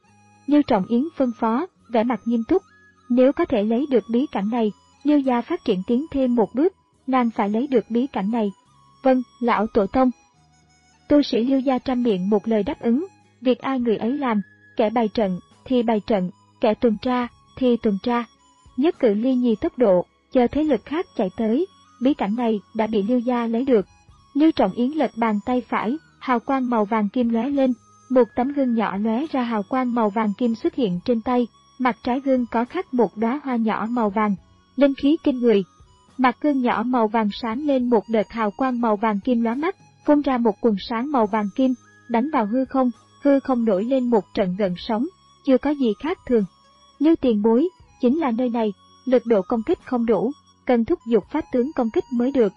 Lưu Trọng Yến phân phó, vẻ mặt nghiêm túc. Nếu có thể lấy được bí cảnh này, Lưu gia phát triển tiến thêm một bước, nàng phải lấy được bí cảnh này. Vâng, lão tổ tông. Tu sĩ Lưu gia trăm miệng một lời đáp ứng, việc ai người ấy làm, kẻ bày trận thì bày trận, kẻ tuần tra thì tuần tra. Nhất cử ly nhì tốc độ, chờ thế lực khác chạy tới, bí cảnh này đã bị Lưu gia lấy được. Lưu Trọng Yến lật bàn tay phải, hào quang màu vàng kim lóe lên, một tấm gương nhỏ lóe ra hào quang màu vàng kim xuất hiện trên tay, mặt trái gương có khắc một đóa hoa nhỏ màu vàng, linh khí kinh người. Mặt gương nhỏ màu vàng sáng lên một đợt hào quang màu vàng kim lóa mắt, phun ra một quần sáng màu vàng kim, đánh vào hư không, hư không nổi lên một trận gợn sóng, chưa có gì khác thường. Lưu tiền bối, chính là nơi này, lực độ công kích không đủ, cần thúc giục pháp tướng công kích mới được.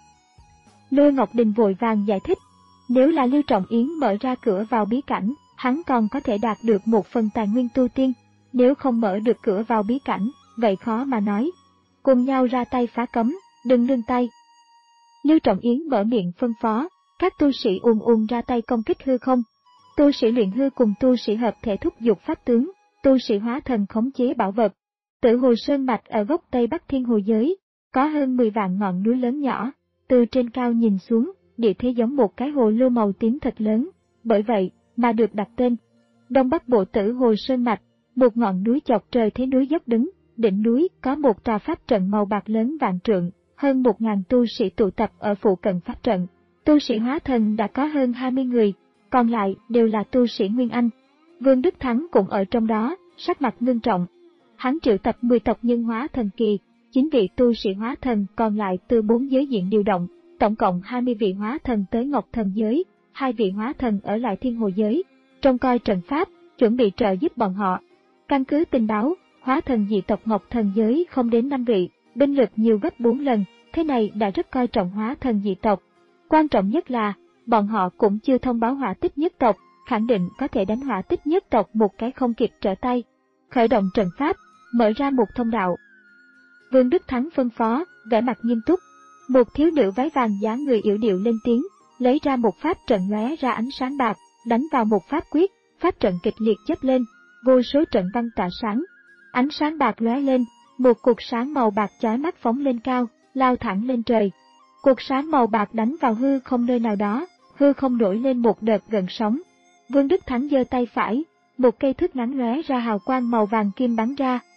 Lôi Ngọc Đình vội vàng giải thích, nếu là Lưu Trọng Yến mở ra cửa vào bí cảnh, hắn còn có thể đạt được một phần tài nguyên tu tiên, nếu không mở được cửa vào bí cảnh, vậy khó mà nói. Cùng nhau ra tay phá cấm, đừng nương tay. Lưu Trọng Yến mở miệng phân phó, các tu sĩ ùn ùn ra tay công kích hư không. Tu sĩ luyện hư cùng tu sĩ hợp thể thúc giục pháp tướng, tu sĩ hóa thần khống chế bảo vật. Tử Hồ Sơn mạch ở góc Tây Bắc Thiên Hồ giới, có hơn mười vạn ngọn núi lớn nhỏ, từ trên cao nhìn xuống, địa thế giống một cái hồ lô màu tím thật lớn, bởi vậy mà được đặt tên. Đông Bắc bộ Tử Hồ Sơn mạch, một ngọn núi chọc trời thế núi dốc đứng, đỉnh núi có một tòa pháp trận màu bạc lớn vạn trượng, hơn một ngàn tu sĩ tụ tập ở phụ cận pháp trận. Tu sĩ hóa thần đã có hơn hai mươi người, còn lại đều là tu sĩ Nguyên Anh. Vương Đức Thắng cũng ở trong đó, sắc mặt ngưng trọng. Hắn triệu tập mười tộc nhân hóa thần kỳ, chín vị tu sĩ hóa thần còn lại từ bốn giới diện điều động, tổng cộng hai mươi vị hóa thần tới Ngọc Thần giới, hai vị hóa thần ở lại Thiên Hồ giới, trông coi trận pháp, chuẩn bị trợ giúp bọn họ. Căn cứ tình báo, hóa thần dị tộc Ngọc Thần giới không đến năm vị, binh lực nhiều gấp bốn lần, thế này đã rất coi trọng hóa thần dị tộc. Quan trọng nhất là, bọn họ cũng chưa thông báo hỏa tích nhất tộc, khẳng định có thể đánh hỏa tích nhất tộc một cái không kịp trở tay. Khởi động trận pháp, mở ra một thông đạo. Vương Đức Thắng phân phó, vẻ mặt nghiêm túc. Một thiếu nữ váy vàng dáng người yểu điệu lên tiếng, lấy ra một pháp trận lóe ra ánh sáng bạc, đánh vào một pháp quyết, pháp trận kịch liệt chớp lên, vô số trận văn tỏa sáng. Ánh sáng bạc lóe lên, một cột sáng màu bạc chói mắt phóng lên cao, lao thẳng lên trời. Cột sáng màu bạc đánh vào hư không nơi nào đó, hư không nổi lên một đợt gợn sóng. Vương Đức Thắng giơ tay phải, một cây thước ngắn lóe ra hào quang màu vàng kim bắn ra,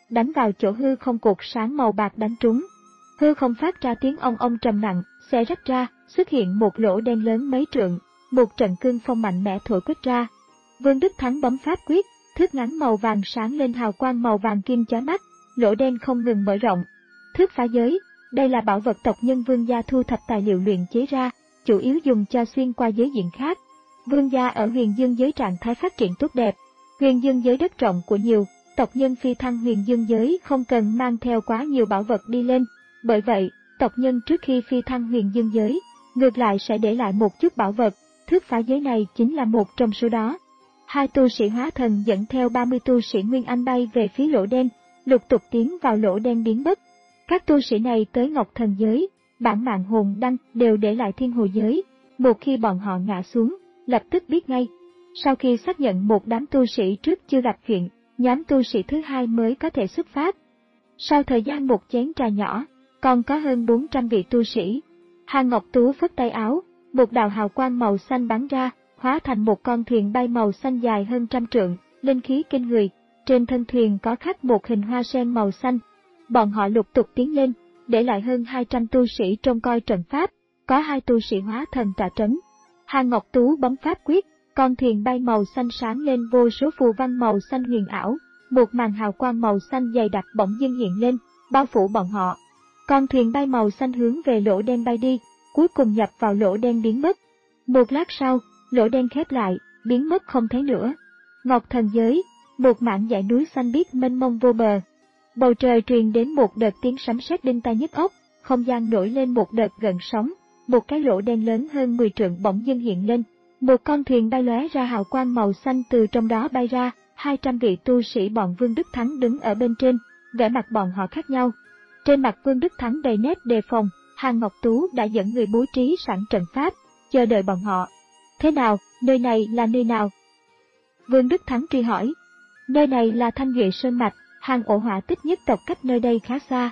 đánh vào chỗ hư không cột sáng màu bạc đánh trúng. Hư không phát ra tiếng ong ong trầm nặng, xé rách ra, xuất hiện một lỗ đen lớn mấy trượng, một trận cương phong mạnh mẽ thổi quét ra. Vương Đức Thắng bấm pháp quyết, thước ngắn màu vàng sáng lên hào quang màu vàng kim chói mắt, lỗ đen không ngừng mở rộng. Thước phá giới, đây là bảo vật tộc nhân Vương gia thu thập tài liệu luyện chế ra, chủ yếu dùng cho xuyên qua giới diện khác. Vương gia ở Huyền Dương giới trạng thái phát triển tốt đẹp. Huyền Dương giới đất rộng của nhiều, tộc nhân phi thăng Huyền Dương giới không cần mang theo quá nhiều bảo vật đi lên. Bởi vậy, tộc nhân trước khi phi thăng Huyền Dương giới, ngược lại sẽ để lại một chút bảo vật, thước phá giới này chính là một trong số đó. Hai tu sĩ hóa thần dẫn theo ba mươi tu sĩ Nguyên Anh bay về phía lỗ đen, lục tục tiến vào lỗ đen biến mất. Các tu sĩ này tới Ngọc Thần giới, bản mạng hồn đăng đều để lại Thiên Hồ giới, một khi bọn họ ngã xuống, lập tức biết ngay. Sau khi xác nhận một đám tu sĩ trước chưa gặp chuyện, nhóm tu sĩ thứ hai mới có thể xuất phát. Sau thời gian một chén trà nhỏ, còn có hơn bốn trăm vị tu sĩ. Hàn Ngọc Tú phất tay áo, một đạo hào quang màu xanh bắn ra, hóa thành một con thuyền bay màu xanh dài hơn trăm trượng, linh khí kinh người. Trên thân thuyền có khắc một hình hoa sen màu xanh. Bọn họ lục tục tiến lên, để lại hơn hai trăm tu sĩ trông coi trận pháp, có hai tu sĩ hóa thần tọa trấn. Hàn Ngọc Tú bấm pháp quyết, con thuyền bay màu xanh sáng lên vô số phù văn màu xanh huyền ảo, một màn hào quang màu xanh dày đặc bỗng dưng hiện lên, bao phủ bọn họ. Con thuyền bay màu xanh hướng về lỗ đen bay đi, cuối cùng nhập vào lỗ đen biến mất. Một lát sau, lỗ đen khép lại, biến mất không thấy nữa. Ngọc Thần giới, một mảng dãy núi xanh biếc mênh mông vô bờ. Bầu trời truyền đến một đợt tiếng sấm sét đinh tai nhức óc, không gian nổi lên một đợt gợn sóng, một cái lỗ đen lớn hơn mười trượng bỗng dưng hiện lên. Một con thuyền bay lóe ra hào quang màu xanh từ trong đó bay ra, hai trăm vị tu sĩ bọn Vương Đức Thắng đứng ở bên trên, vẻ mặt bọn họ khác nhau. Trên mặt Vương Đức Thắng đầy nét đề phòng, Hàn Ngọc Tú đã dẫn người bố trí sẵn trận pháp, chờ đợi bọn họ. Thế nào, nơi này là nơi nào? Vương Đức Thắng truy hỏi. Nơi này là Thanh Duệ Sơn Mạch, hàng ổ hỏa tích nhất tộc cách nơi đây khá xa.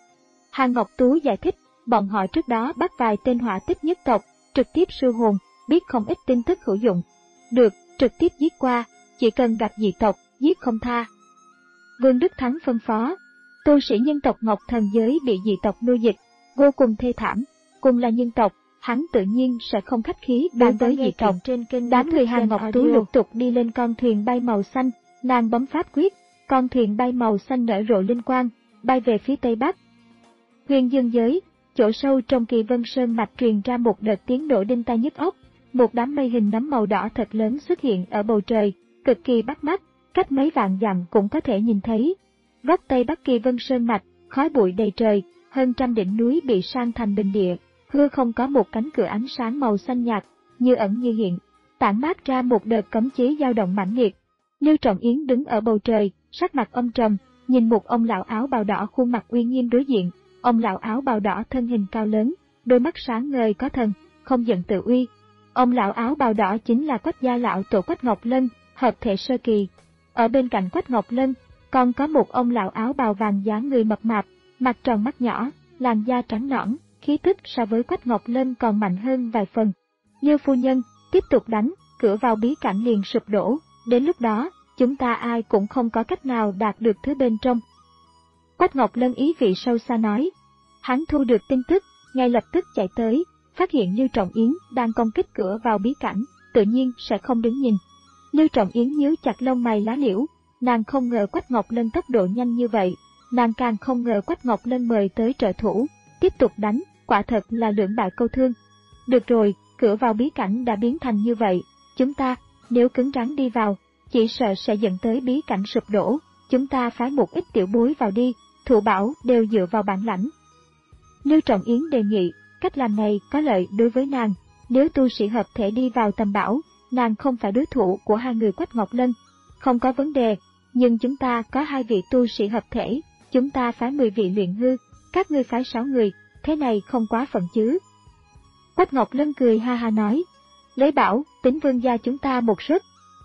Hàn Ngọc Tú giải thích, bọn họ trước đó bắt vài tên hỏa tích nhất tộc, trực tiếp siêu hồn, biết không ít tin tức hữu dụng. Được, trực tiếp giết qua, chỉ cần gặp dị tộc, giết không tha. Vương Đức Thắng phân phó, tu sĩ nhân tộc Ngọc Thần giới bị dị tộc nuôi dịch, vô cùng thê thảm, cùng là nhân tộc, hắn tự nhiên sẽ không khách khí đối với dị tộc. Trên kênh đám người Hàn Ngọc Tú lục tục đi lên con thuyền bay màu xanh, nàng bấm pháp quyết, con thuyền bay màu xanh nở rộ linh quang, bay về phía tây bắc. Huyền Dương giới, chỗ sâu trong Kỳ Vân Sơn mạch truyền ra một đợt tiếng nổ đinh tai nhức óc, một đám mây hình nấm màu đỏ thật lớn xuất hiện ở bầu trời, cực kỳ bắt mắt, cách mấy vạn dặm cũng có thể nhìn thấy. Góc tây bắc Kỳ Vân Sơn mạch, khói bụi đầy trời, hơn trăm đỉnh núi bị san thành bình địa, hư không có một cánh cửa ánh sáng màu xanh nhạt, như ẩn như hiện, tản mát ra một đợt cấm chế dao động mãnh liệt. Lưu Trọng Yến đứng ở bầu trời, sắc mặt âm trầm, nhìn một ông lão áo bào đỏ khuôn mặt uy nghiêm đối diện. Ông lão áo bào đỏ thân hình cao lớn, đôi mắt sáng ngời có thần, không giận tự uy. Ông lão áo bào đỏ chính là Quách gia lão tổ Quách Ngọc Lân, hợp thể sơ kỳ. Ở bên cạnh Quách Ngọc Lân, còn có một ông lão áo bào vàng dáng người mập mạp, mặt tròn mắt nhỏ, làn da trắng nõn, khí tức so với Quách Ngọc Lân còn mạnh hơn vài phần. Như phu nhân, tiếp tục đánh, cửa vào bí cảnh liền sụp đổ, đến lúc đó, chúng ta ai cũng không có cách nào đạt được thứ bên trong. Quách Ngọc Lân ý vị sâu xa nói. Hắn thu được tin tức, ngay lập tức chạy tới, phát hiện Lưu Trọng Yến đang công kích cửa vào bí cảnh, tự nhiên sẽ không đứng nhìn. Lưu Trọng Yến nhíu chặt lông mày lá liễu, nàng không ngờ Quách Ngọc Lân tốc độ nhanh như vậy, nàng càng không ngờ Quách Ngọc Lân mời tới trợ thủ, tiếp tục đánh, quả thật là lưỡng bại câu thương. Được rồi, cửa vào bí cảnh đã biến thành như vậy, chúng ta, nếu cứng rắn đi vào, chỉ sợ sẽ dẫn tới bí cảnh sụp đổ, chúng ta phái một ít tiểu bối vào đi, thủ bảo đều dựa vào bản lãnh. Lưu Trọng Yến đề nghị, cách làm này có lợi đối với nàng, nếu tu sĩ hợp thể đi vào tầm bảo, nàng không phải đối thủ của hai người Quách Ngọc Lân. Không có vấn đề, nhưng chúng ta có hai vị tu sĩ hợp thể, chúng ta phái mười vị luyện hư, các ngươi phái sáu người, thế này không quá phận chứ. Quách Ngọc Lân cười ha ha nói, lấy bảo, tính vương gia chúng ta một suất.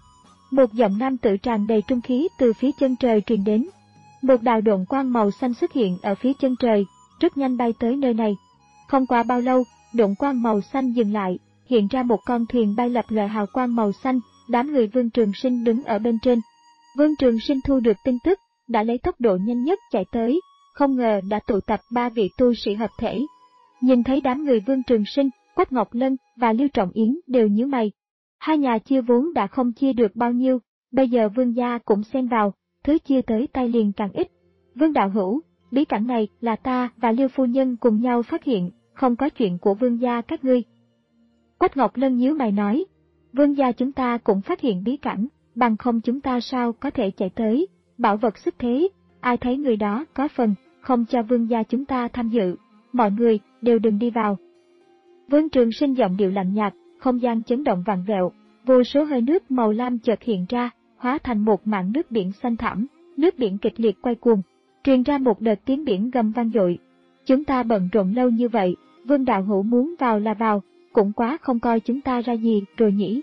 Một giọng nam tự tràn đầy trung khí từ phía chân trời truyền đến. Một đạo độn quang màu xanh xuất hiện ở phía chân trời, rất nhanh bay tới nơi này. Không qua bao lâu, độn quang màu xanh dừng lại, hiện ra một con thuyền bay lập lòe hào quang màu xanh, đám người Vương Trường Sinh đứng ở bên trên. Vương Trường Sinh thu được tin tức, đã lấy tốc độ nhanh nhất chạy tới, không ngờ đã tụ tập ba vị tu sĩ hợp thể. Nhìn thấy đám người Vương Trường Sinh, Quách Ngọc Lân và Lưu Trọng Yến đều nhíu mày. Hai nhà chia vốn đã không chia được bao nhiêu, bây giờ Vương gia cũng xen vào, thứ chia tới tay liền càng ít. Vương đạo hữu, bí cảnh này là ta và Lưu phu nhân cùng nhau phát hiện, không có chuyện của Vương gia các ngươi. Quách Ngọc Lân nhíu mày nói, Vương gia chúng ta cũng phát hiện bí cảnh, bằng không chúng ta sao có thể chạy tới, bảo vật xuất thế, ai thấy người đó có phần, không cho Vương gia chúng ta tham dự, mọi người đều đừng đi vào. Vương Trường Sinh giọng điệu lạnh nhạt, không gian chấn động vặn vẹo, vô số hơi nước màu lam chợt hiện ra, hóa thành một mảng nước biển xanh thẳm, nước biển kịch liệt quay cuồng, truyền ra một đợt tiếng biển gầm vang dội. Chúng ta bận rộn lâu như vậy, Vương đạo hữu muốn vào là vào, cũng quá không coi chúng ta ra gì rồi nhỉ.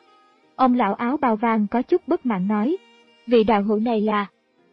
Ông lão áo bào vàng có chút bất mãn nói, vị đạo hữu này là...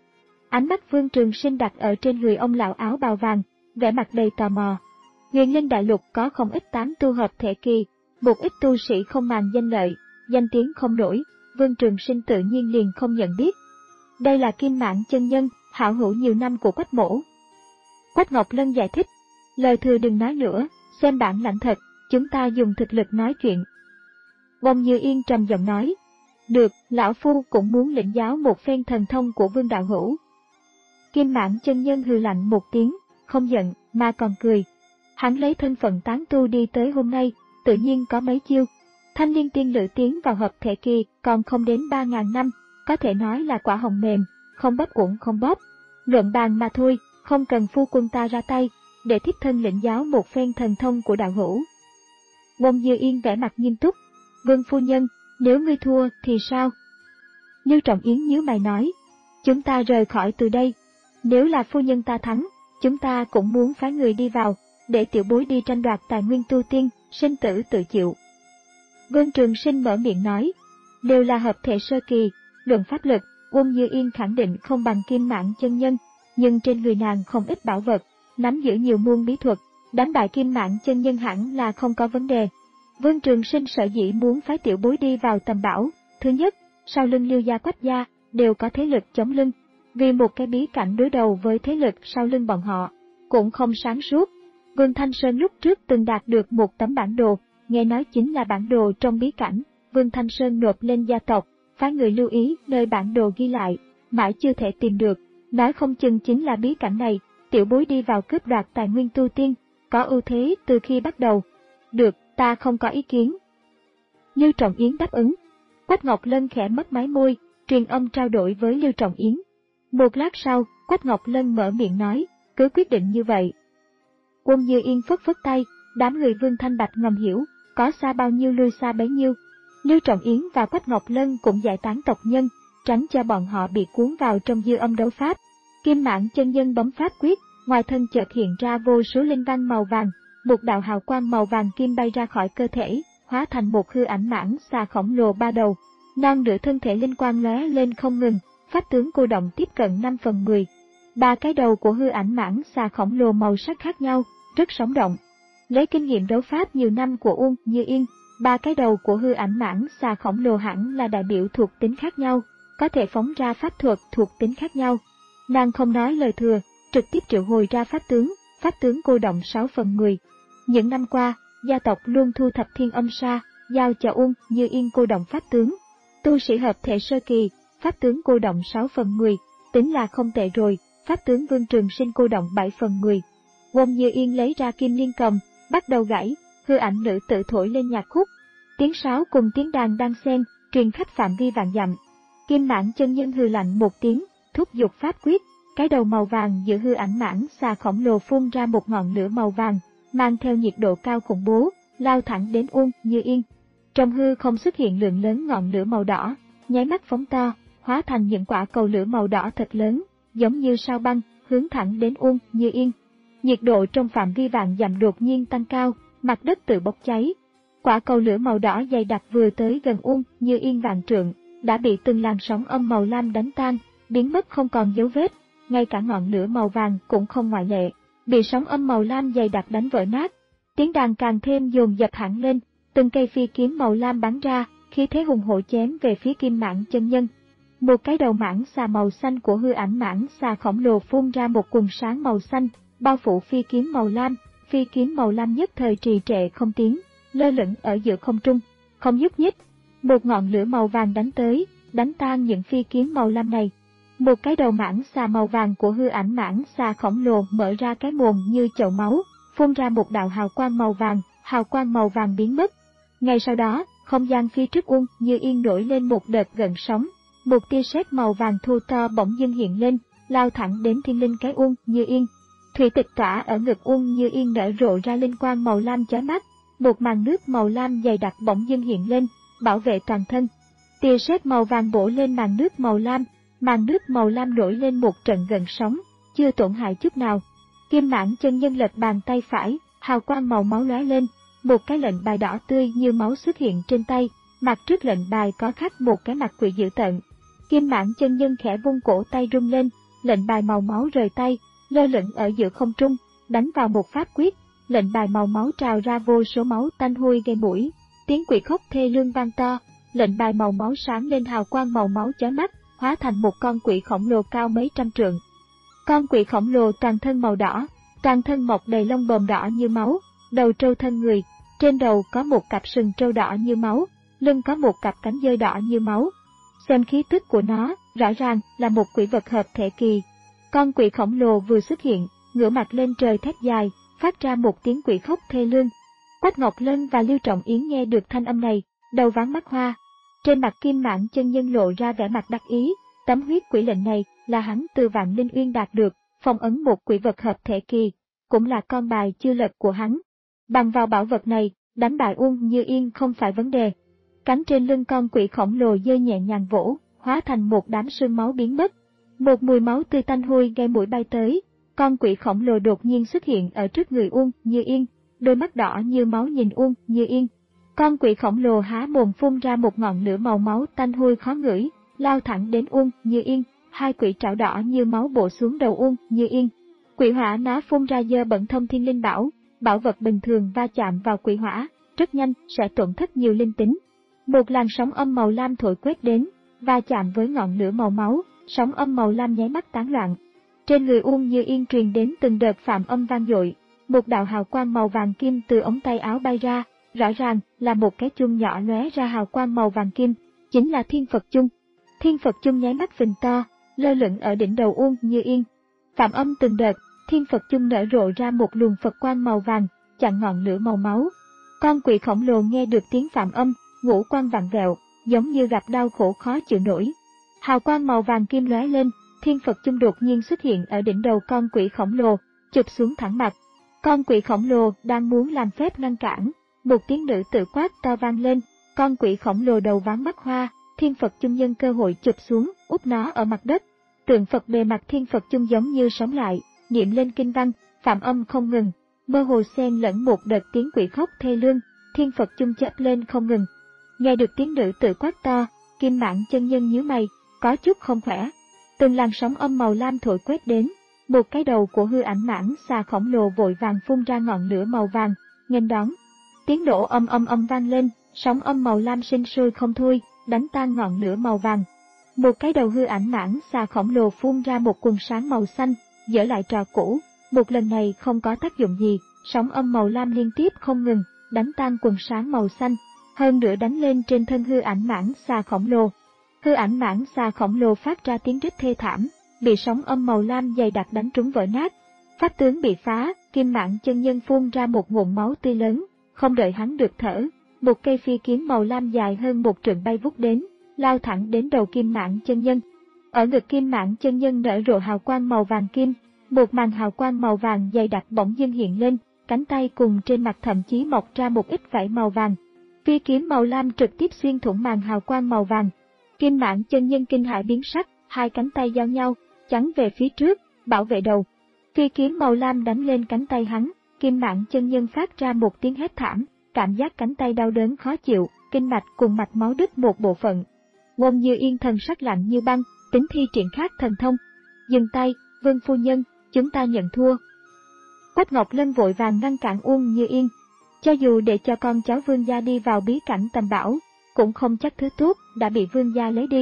Ánh mắt Vương Trường Sinh đặt ở trên người ông lão áo bào vàng, vẻ mặt đầy tò mò. Huyền Linh Đại Lục có không ít tán tu hợp thể kỳ, một ít tu sĩ không màng danh lợi, danh tiếng không nổi, Vương Trường Sinh tự nhiên liền không nhận biết. Đây là Kim Mãn chân nhân, hảo hữu nhiều năm của Quách mỗ. Quách Ngọc Lân giải thích, lời thừa đừng nói nữa, xem bản lãnh thật, chúng ta dùng thực lực nói chuyện. Bông Như Yên trầm giọng nói, được, lão phu cũng muốn lĩnh giáo một phen thần thông của Vương đạo hữu. Kim Mãn chân nhân hừ lạnh một tiếng, không giận, mà còn cười. Hắn lấy thân phận tán tu đi tới hôm nay, tự nhiên có mấy chiêu. Thanh Liên tiên lữ tiến vào hợp thể kỳ còn không đến ba ngàn năm, có thể nói là quả hồng mềm, không bóp uổng không bóp. Luận bàn mà thôi, không cần phu quân ta ra tay, để thiếp thân lĩnh giáo một phen thần thông của đạo hữu. Bông Dư Yên vẻ mặt nghiêm túc, Vương phu nhân, nếu ngươi thua thì sao? Lưu Trọng Yến nhíu mày nói, chúng ta rời khỏi từ đây, nếu là phu nhân ta thắng, chúng ta cũng muốn phái người đi vào, để tiểu bối đi tranh đoạt tài nguyên tu tiên, sinh tử tự chịu. Vương Trường Sinh mở miệng nói, đều là hợp thể sơ kỳ, luận pháp lực, Uông Như Yên khẳng định không bằng Kim Mãn chân nhân, nhưng trên người nàng không ít bảo vật, nắm giữ nhiều môn bí thuật, đánh bại Kim Mãn chân nhân hẳn là không có vấn đề. Vương Trường Sinh sở dĩ muốn phái tiểu bối đi vào tầm bảo, thứ nhất, sau lưng Lưu gia Quách gia đều có thế lực chống lưng, vì một cái bí cảnh đối đầu với thế lực sau lưng bọn họ, cũng không sáng suốt. Vương Thanh Sơn lúc trước từng đạt được một tấm bản đồ, nghe nói chính là bản đồ trong bí cảnh, Vương Thanh Sơn nộp lên gia tộc, phái người lưu ý nơi bản đồ ghi lại, mãi chưa thể tìm được, nói không chừng chính là bí cảnh này, tiểu bối đi vào cướp đoạt tài nguyên tu tiên, có ưu thế từ khi bắt đầu. Được, ta không có ý kiến. Lưu Trọng Yến đáp ứng. Quách Ngọc Lân khẽ mất mái môi, truyền âm trao đổi với Lưu Trọng Yến. Một lát sau, Quách Ngọc Lân mở miệng nói, cứ quyết định như vậy. Quân Như Yên phất phất tay, đám người Vương Thanh Bạch ngầm hiểu, có xa bao nhiêu lui xa bấy nhiêu. Lưu Trọng Yến và Quách Ngọc Lân cũng giải tán tộc nhân, tránh cho bọn họ bị cuốn vào trong dư âm đấu pháp. Kim Mãn chân nhân bấm pháp quyết, ngoài thân chợt hiện ra vô số linh văn màu vàng, một đạo hào quang màu vàng kim bay ra khỏi cơ thể, hóa thành một hư ảnh mãng xà khổng lồ ba đầu. Non nửa thân thể linh quang lóe lên không ngừng, pháp tướng cô động tiếp cận năm phần mười. Ba cái đầu của hư ảnh mãng xà khổng lồ màu sắc khác nhau, rất sống động. Lấy kinh nghiệm đấu pháp nhiều năm của Uông Như Yên, ba cái đầu của hư ảnh mãng xà khổng lồ hẳn là đại biểu thuộc tính khác nhau, có thể phóng ra pháp thuật thuộc tính khác nhau. Nàng không nói lời thừa, trực tiếp triệu hồi ra pháp tướng, pháp tướng cô động sáu phần mười. Những năm qua, gia tộc luôn thu thập thiên âm sa, giao cho Uông Như Yên cô động pháp tướng. Tu sĩ hợp thể sơ kỳ, pháp tướng cô động sáu phần mười, tính là không tệ rồi, pháp tướng Vương Trường Sinh cô động bảy phần mười. Uông Như Yên lấy ra kim liên cầm, bắt đầu gảy, hư ảnh nữ tự thổi lên nhạc khúc. Tiếng sáo cùng tiếng đàn đan xen, truyền khắp phạm vi vạn dặm. Kim Mãn chân nhân hừ lạnh một tiếng, thúc giục pháp quyết, cái đầu màu vàng giữa hư ảnh mãng xà khổng lồ phun ra một ngọn lửa màu vàng, mang theo nhiệt độ cao khủng bố, lao thẳng đến Uông Như Yên. Trong hư không xuất hiện lượng lớn ngọn lửa màu đỏ, nháy mắt phóng to, hóa thành những quả cầu lửa màu đỏ thật lớn, giống như sao băng, hướng thẳng đến Uông Như Yên. Nhiệt độ trong phạm vi vạn dặm đột nhiên tăng cao, mặt đất tự bốc cháy. Quả cầu lửa màu đỏ dày đặc vừa tới gần Uông Như Yên vạn trượng, đã bị từng làn sóng âm màu lam đánh tan, biến mất không còn dấu vết. Ngay cả ngọn lửa màu vàng cũng không ngoại lệ, bị sóng âm màu lam dày đặc đánh vỡ nát. Tiếng đàn càng thêm dồn dập hẳn lên, từng cây phi kiếm màu lam bắn ra, khí thế hùng hổ chém về phía Kim Mãn chân nhân. Một cái đầu mãng xà màu xanh của hư ảnh mãng xà khổng lồ phun ra một quần sáng màu xanh, bao phủ phi kiếm màu lam. Phi kiếm màu lam nhất thời trì trệ không tiến, lơ lửng ở giữa không trung, không nhúc nhích. Một ngọn lửa màu vàng đánh tới, đánh tan những phi kiếm màu lam này. Một cái đầu mãng xà màu vàng của hư ảnh mãng xà khổng lồ mở ra cái mồm như chậu máu, phun ra một đạo hào quang màu vàng, hào quang màu vàng biến mất. Ngay sau đó, không gian phía trước Uông Như Yên nổi lên một đợt gợn sóng, một tia sét màu vàng thu to bỗng dưng hiện lên, lao thẳng đến thiên linh cái Uông Như Yên. Thủy tịch tỏa ở ngực Uông Như Yên nở rộ ra linh quang màu lam chói mắt, một màn nước màu lam dày đặc bỗng dưng hiện lên, bảo vệ toàn thân. Tia sét màu vàng bổ lên màn nước màu lam, màn nước màu lam nổi lên một trận gợn sóng, chưa tổn hại chút nào. Kim Mãng chân nhân lật bàn tay phải, hào quang màu máu lóe lên, một cái lệnh bài đỏ tươi như máu xuất hiện trên tay, mặt trước lệnh bài có khắc một cái mặt quỷ dữ tợn. Kim Mãng chân nhân khẽ vung cổ tay rung lên, lệnh bài màu máu rời tay, lơ lửng ở giữa không trung, đánh vào một pháp quyết, lệnh bài màu máu trào ra vô số máu tanh hôi gây mũi, tiếng quỷ khóc thê lương vang to, lệnh bài màu máu sáng lên hào quang màu máu chói mắt, hóa thành một con quỷ khổng lồ cao mấy trăm trượng. Con quỷ khổng lồ toàn thân màu đỏ, toàn thân mọc đầy lông bồm đỏ như máu, đầu trâu thân người, trên đầu có một cặp sừng trâu đỏ như máu, lưng có một cặp cánh dơi đỏ như máu. Xem khí tức của nó, rõ ràng là một quỷ vật hợp thể kỳ. Con quỷ khổng lồ vừa xuất hiện, ngửa mặt lên trời thét dài, phát ra một tiếng quỷ khóc thê lương. Quách Ngọc Lân và Lưu Trọng Yến nghe được thanh âm này, đầu váng mắt hoa. Trên mặt Kim Mãng chân nhân lộ ra vẻ mặt đắc ý, tấm huyết quỷ lệnh này là hắn từ Vạn Linh Uyên đạt được, phong ấn một quỷ vật hợp thể kỳ, cũng là con bài chưa lật của hắn. Bằng vào bảo vật này, đánh bại Uông Như Yên không phải vấn đề. Cánh trên lưng con quỷ khổng lồ giơ nhẹ nhàng vỗ, hóa thành một đám sương máu biến mất. Một mùi máu tươi tanh hôi gây mũi bay tới, con quỷ khổng lồ đột nhiên xuất hiện ở trước người Uông Như Yên, đôi mắt đỏ như máu nhìn Uông Như Yên. Con quỷ khổng lồ há mồm phun ra một ngọn lửa màu máu tanh hôi khó ngửi, lao thẳng đến Uông Như Yên, hai quỷ trảo đỏ như máu bổ xuống đầu Uông Như Yên. Quỷ hỏa nó phun ra dơ bẩn thông thiên linh bảo, bảo vật bình thường va chạm vào quỷ hỏa, rất nhanh sẽ tổn thất nhiều linh tính. Một làn sóng âm màu lam thổi quét đến, va chạm với ngọn lửa màu máu, sóng âm màu lam nháy mắt tán loạn. Trên người Uông Như Yên truyền đến từng đợt phạm âm vang dội, một đạo hào quang màu vàng kim từ ống tay áo bay ra, rõ ràng là một cái chuông nhỏ lóe ra hào quang màu vàng kim, chính là Thiên Phật Chung. Thiên Phật Chung nháy mắt phình to, lơ lửng ở đỉnh đầu Uông Như Yên. Phạm âm từng đợt, Thiên Phật Chung nở rộ ra một luồng Phật quang màu vàng, chặn ngọn lửa màu máu. Con quỷ khổng lồ nghe được tiếng phạm âm, ngũ quan vặn vẹo, giống như gặp đau khổ khó chịu nổi. Hào quang màu vàng kim lóe lên, Thiên Phật Chung đột nhiên xuất hiện ở đỉnh đầu con quỷ khổng lồ, chụp xuống thẳng mặt. Con quỷ khổng lồ đang muốn làm phép ngăn cản, một tiếng nữ tự quát to vang lên, con quỷ khổng lồ đầu váng mắt hoa, Thiên Phật Chung nhân cơ hội chụp xuống, úp nó ở mặt đất. Tượng Phật bề mặt Thiên Phật Chung giống như sống lại, niệm lên kinh văn, phạm âm không ngừng, mơ hồ xen lẫn một đợt tiếng quỷ khóc thê lương, Thiên Phật Chung chớp lên không ngừng. Nghe được tiếng nữ tự quát to, Kim Mãng chân nhân nhíu mày, có chút không khỏe. Từng làn sóng âm màu lam thổi quét đến, một cái đầu của hư ảnh mãng xà khổng lồ vội vàng phun ra ngọn lửa màu vàng, nghênh đón. Tiếng nổ âm âm âm vang lên, sóng âm màu lam sinh sôi không thôi, đánh tan ngọn lửa màu vàng. Một cái đầu hư ảnh mãng xà khổng lồ phun ra một quần sáng màu xanh, dở lại trò cũ, một lần này không có tác dụng gì, sóng âm màu lam liên tiếp không ngừng, đánh tan quần sáng màu xanh, hơn nữa đánh lên trên thân hư ảnh mãng xà khổng lồ. Hư ảnh mãng xà khổng lồ phát ra tiếng rít thê thảm, bị sóng âm màu lam dày đặc đánh trúng vỡ nát. Pháp tướng bị phá, Kim Mãng chân nhân phun ra một ngụm máu tươi lớn, không đợi hắn được thở, một cây phi kiếm màu lam dài hơn một trượng bay vút đến, lao thẳng đến đầu Kim Mãng chân nhân. Ở ngực Kim Mãng chân nhân nở rộ hào quang màu vàng kim, một màn hào quang màu vàng dày đặc bỗng dưng hiện lên, cánh tay cùng trên mặt thậm chí mọc ra một ít vảy màu vàng. Phi kiếm màu lam trực tiếp xuyên thủng màn hào quang màu vàng. Kim Mãng chân nhân kinh hãi biến sắc, hai cánh tay giao nhau, chắn về phía trước, bảo vệ đầu. Phi kiếm màu lam đánh lên cánh tay hắn, Kim Mãng chân nhân phát ra một tiếng hét thảm, cảm giác cánh tay đau đớn khó chịu, kinh mạch cùng mạch máu đứt một bộ phận. Uông Như Yên thần sắc lạnh như băng, tính thi triển khác thần thông. Dừng tay, Vương phu nhân, chúng ta nhận thua. Quách Ngọc Lân vội vàng ngăn cản Uông Như Yên. Cho dù để cho con cháu Vương gia đi vào bí cảnh tầm bảo, cũng không chắc thứ tốt đã bị Vương gia lấy đi.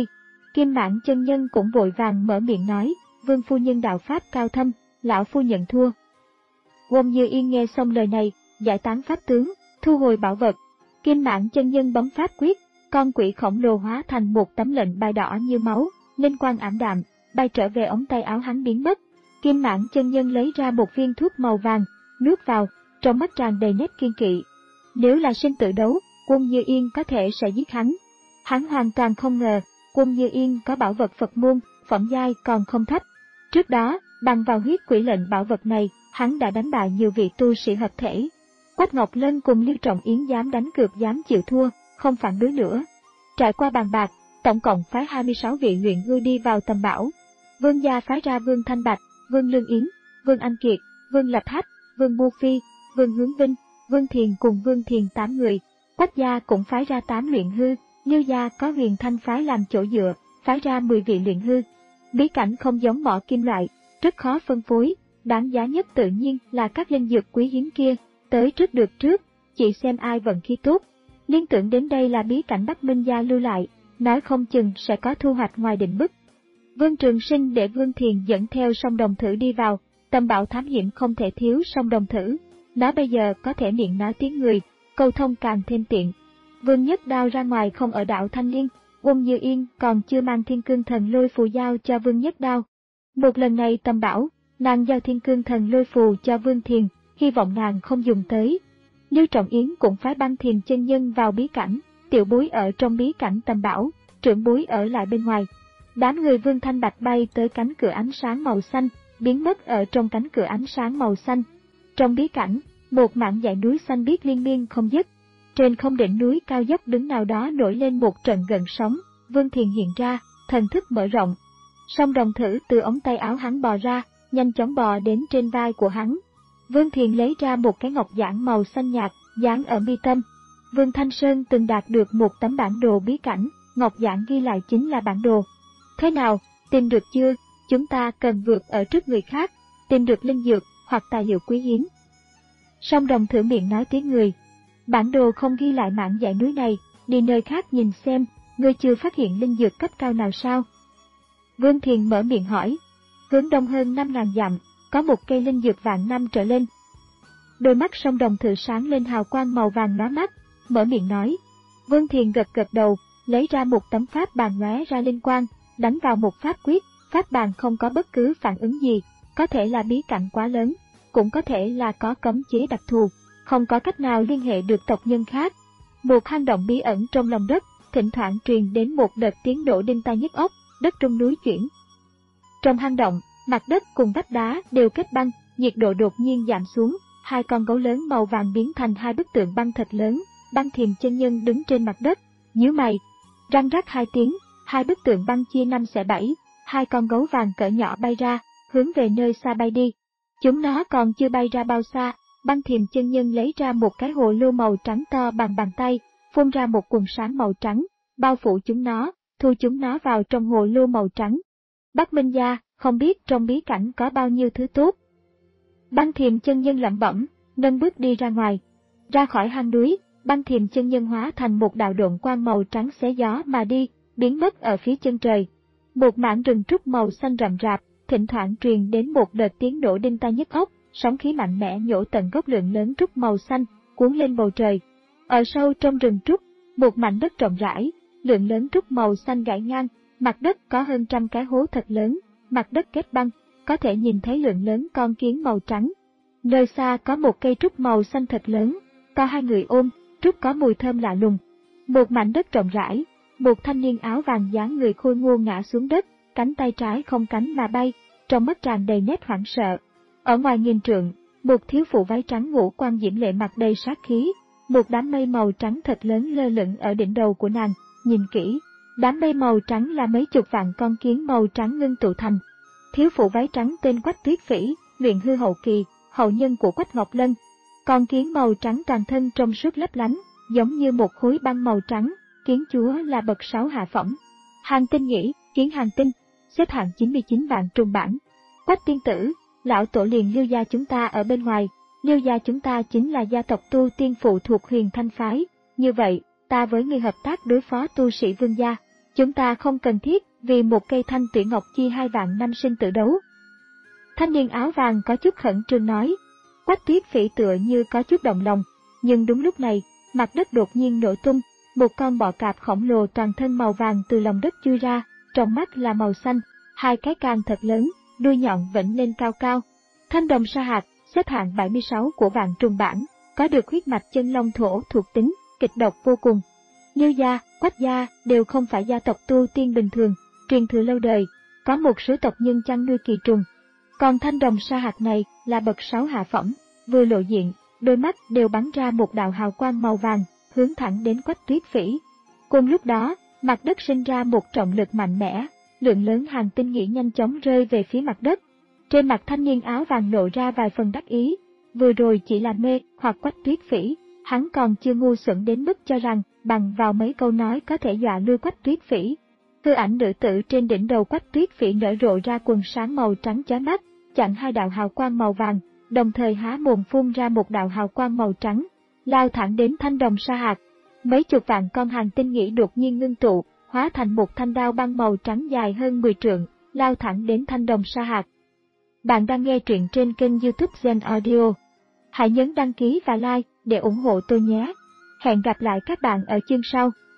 Kim Mãn chân nhân cũng vội vàng mở miệng nói, Vương phu nhân đạo pháp cao thâm, lão phu nhận thua. Wong Như Yên nghe xong lời này, giải tán pháp tướng, thu hồi bảo vật. Kim Mãn chân nhân bấm pháp quyết, con quỷ khổng lồ hóa thành một tấm lệnh bài đỏ như máu, linh quang ảm đạm, bay trở về ống tay áo hắn biến mất. Kim Mãn chân nhân lấy ra một viên thuốc màu vàng, nuốt vào, trong mắt tràn đầy nét kiên kỵ. Nếu là sinh tử đấu, Wong Như Yên có thể sẽ giết hắn. Hắn hoàn toàn không ngờ, Wong Như Yên có bảo vật Phật môn, phẩm giai còn không thấp. Trước đó, bằng vào huyết quỷ lệnh bảo vật này, hắn đã đánh bại nhiều vị tu sĩ hợp thể. Quách Ngọc Lân cùng Lưu Trọng Yến dám đánh cược dám chịu thua, không phản đối nữa. Trải qua bàn bạc, tổng cộng phái hai mươi sáu vị luyện hư đi vào tầm bảo. Vương gia phái ra Vương Thanh Bạch, Vương Lương Yến, Vương Anh Kiệt, Vương Lập Hách, Vương Mưu Phi, Vương Hướng Vinh, Vương Thiền cùng Vương Thiền tám người. Quách gia cũng phái ra tám luyện hư, Lưu gia có Huyền Thanh phái làm chỗ dựa, phái ra mười vị luyện hư. Bí cảnh không giống mỏ kim loại, rất khó phân phối, đáng giá nhất tự nhiên là các linh dược quý hiếm kia, tới trước được trước, chỉ xem ai vận khí tốt. Liên tưởng đến đây là bí cảnh Bắc Minh gia lưu lại, nói không chừng sẽ có thu hoạch ngoài định mức. Vương Trường Sinh để Vương Thiền dẫn theo song đồng thử đi vào, tầm bảo thám hiểm không thể thiếu song đồng thử. Nó bây giờ có thể miệng nói tiếng người, câu thông càng thêm tiện. Vương Nhất Đao ra ngoài không ở đảo Thanh Liên, Wong Như Yên còn chưa mang Thiên Cương Thần Lôi Phù giao cho Vương Nhất Đao. Một lần này tầm bảo, nàng giao Thiên Cương Thần Lôi Phù cho Vương Thiền, hy vọng nàng không dùng tới. Lưu Trọng Yến cũng phái Băng Thiền chân nhân vào bí cảnh, tiểu bối ở trong bí cảnh tầm bảo, trưởng bối ở lại bên ngoài. Đám người Vương Thanh Bạch bay tới cánh cửa ánh sáng màu xanh, biến mất ở trong cánh cửa ánh sáng màu xanh. Trong bí cảnh, một mảng dãy núi xanh biếc liên miên không dứt. Trên không đỉnh núi cao dốc đứng nào đó nổi lên một trận gần sóng, Vương Thiền hiện ra, thần thức mở rộng. Song đồng thử từ ống tay áo hắn bò ra, nhanh chóng bò đến trên vai của hắn. Vương Thiền lấy ra một cái ngọc giản màu xanh nhạt, dán ở mi tâm. Vương Thanh Sơn từng đạt được một tấm bản đồ bí cảnh, ngọc giản ghi lại chính là bản đồ. Thế nào, tìm được chưa? Chúng ta cần vượt ở trước người khác, tìm được linh dược hoặc tài liệu quý hiếm. Song đồng thử miệng nói tiếng người. Bản đồ không ghi lại mảng dãy núi này, đi nơi khác nhìn xem, ngươi chưa phát hiện linh dược cấp cao nào sao? Vương Thiền mở miệng hỏi. Hướng đông hơn năm ngàn dặm, có một cây linh dược vạn năm trở lên. Đôi mắt song đồng thử sáng lên hào quang màu vàng lóa mắt, mở miệng nói. Vương Thiền gật gật đầu, lấy ra một tấm pháp bàn lóe ra linh quang, đánh vào một pháp quyết, pháp bàn không có bất cứ phản ứng gì, có thể là bí cảnh quá lớn, cũng có thể là có cấm chế đặc thù, không có cách nào liên hệ được tộc nhân khác. Một hang động bí ẩn trong lòng đất, thỉnh thoảng truyền đến một đợt tiếng nổ đinh tai nhức óc, đất trong núi chuyển. Trong hang động, mặt đất cùng vách đá đều kết băng, nhiệt độ đột nhiên giảm xuống, hai con gấu lớn màu vàng biến thành hai bức tượng băng thật lớn. Băng Thiềm chân nhân đứng trên mặt đất, nhíu mày, răng rắc hai tiếng, hai bức tượng băng chia năm xẻ bảy, hai con gấu vàng cỡ nhỏ bay ra, hướng về nơi xa bay đi. Chúng nó còn chưa bay ra bao xa, Băng Thiềm chân nhân lấy ra một cái hồ lô màu trắng to bằng bàn tay, phun ra một quần sáng màu trắng, bao phủ chúng nó, thu chúng nó vào trong hồ lô màu trắng. Bắc Minh gia, không biết trong bí cảnh có bao nhiêu thứ tốt. Băng Thiềm chân nhân lẩm bẩm, nâng bước đi ra ngoài. Ra khỏi hang núi, Băng Thiềm chân nhân hóa thành một đạo độn quang màu trắng xé gió mà đi, biến mất ở phía chân trời. Một mảng rừng trúc màu xanh rậm rạp, thỉnh thoảng truyền đến một đợt tiếng nổ đinh tai nhức óc, sóng khí mạnh mẽ nhổ tận gốc lượng lớn trúc màu xanh, cuốn lên bầu trời. Ở sâu trong rừng trúc, một mảnh đất rộng rãi, lượng lớn trúc màu xanh gãy ngang, mặt đất có hơn trăm cái hố thật lớn, mặt đất kết băng, có thể nhìn thấy lượng lớn con kiến màu trắng. Nơi xa có một cây trúc màu xanh thật lớn, có hai người ôm, trúc có mùi thơm lạ lùng. Một mảnh đất rộng rãi, một thanh niên áo vàng dáng người khôi ngô ngã xuống đất, cánh tay trái không cánh mà bay, trong mắt tràn đầy nét hoảng sợ. Ở ngoài nghìn trượng, một thiếu phụ váy trắng ngũ quan diễm lệ mặt đầy sát khí, một đám mây màu trắng thật lớn lơ lửng ở đỉnh đầu của nàng, nhìn kỹ, đám mây màu trắng là mấy chục vạn con kiến màu trắng ngưng tụ thành. Thiếu phụ váy trắng tên Quách Tuyết Phỉ, luyện hư hậu kỳ, hậu nhân của Quách Ngọc Lân. Con kiến màu trắng toàn thân trong suốt lấp lánh, giống như một khối băng màu trắng, kiến chúa là bậc sáu hạ phẩm. Hàng tinh nhĩ, kiến hàng tinh, xếp hạng chín mươi chín vạn trung bản. Quách tiên tử, lão tổ liền Liêu gia chúng ta ở bên ngoài, Liêu gia chúng ta chính là gia tộc tu tiên phụ thuộc Huyền Thanh phái, như vậy, ta với ngươi hợp tác đối phó tu sĩ Vương gia, chúng ta không cần thiết vì một cây thanh tuyển ngọc chi hai vạn năm sinh tử đấu. Thanh niên áo vàng có chút khẩn trương nói. Quách Tuyết Phỉ tựa như có chút động lòng, nhưng đúng lúc này, mặt đất đột nhiên nổ tung, một con bọ cạp khổng lồ toàn thân màu vàng từ lòng đất chui ra, trong mắt là màu xanh, hai cái càng thật lớn, đuôi nhọn vểnh lên cao cao. Thanh đồng sa hạt, xếp hạng bảy mươi sáu của vạn trùng bản, có được huyết mạch chân long thổ thuộc tính, kịch độc vô cùng. Liêu gia, Quách gia đều không phải gia tộc tu tiên bình thường, truyền thừa lâu đời, có một số tộc nhân chăn nuôi kỳ trùng. Còn thanh đồng sa hạt này là bậc sáu hạ phẩm, vừa lộ diện, đôi mắt đều bắn ra một đạo hào quang màu vàng, hướng thẳng đến Quách Tuyết Phỉ. Cùng lúc đó, mặt đất sinh ra một trọng lực mạnh mẽ, lượng lớn hàng tinh nghĩ nhanh chóng rơi về phía mặt đất. Trên mặt thanh niên áo vàng lộ ra vài phần đắc ý, vừa rồi chỉ là mê hoặc Quách Tuyết Phỉ, hắn còn chưa ngu xuẩn đến mức cho rằng bằng vào mấy câu nói có thể dọa lui Quách Tuyết Phỉ. Hư ảnh nữ tử trên đỉnh đầu Quách Tuyết Phỉ nở rộ ra quần sáng màu trắng chói mắt, chặn hai đạo hào quang màu vàng, đồng thời há mồm phun ra một đạo hào quang màu trắng, lao thẳng đến thanh đồng sa hạt. Mấy chục vạn con hàng tinh nghĩ đột nhiên ngưng tụ, hóa thành một thanh đao băng màu trắng dài hơn mười trượng, lao thẳng đến thanh đồng sa hạt. Bạn đang nghe truyện trên kênh YouTube Zen Audio. Hãy nhấn đăng ký và like để ủng hộ tôi nhé. Hẹn gặp lại các bạn ở chương sau.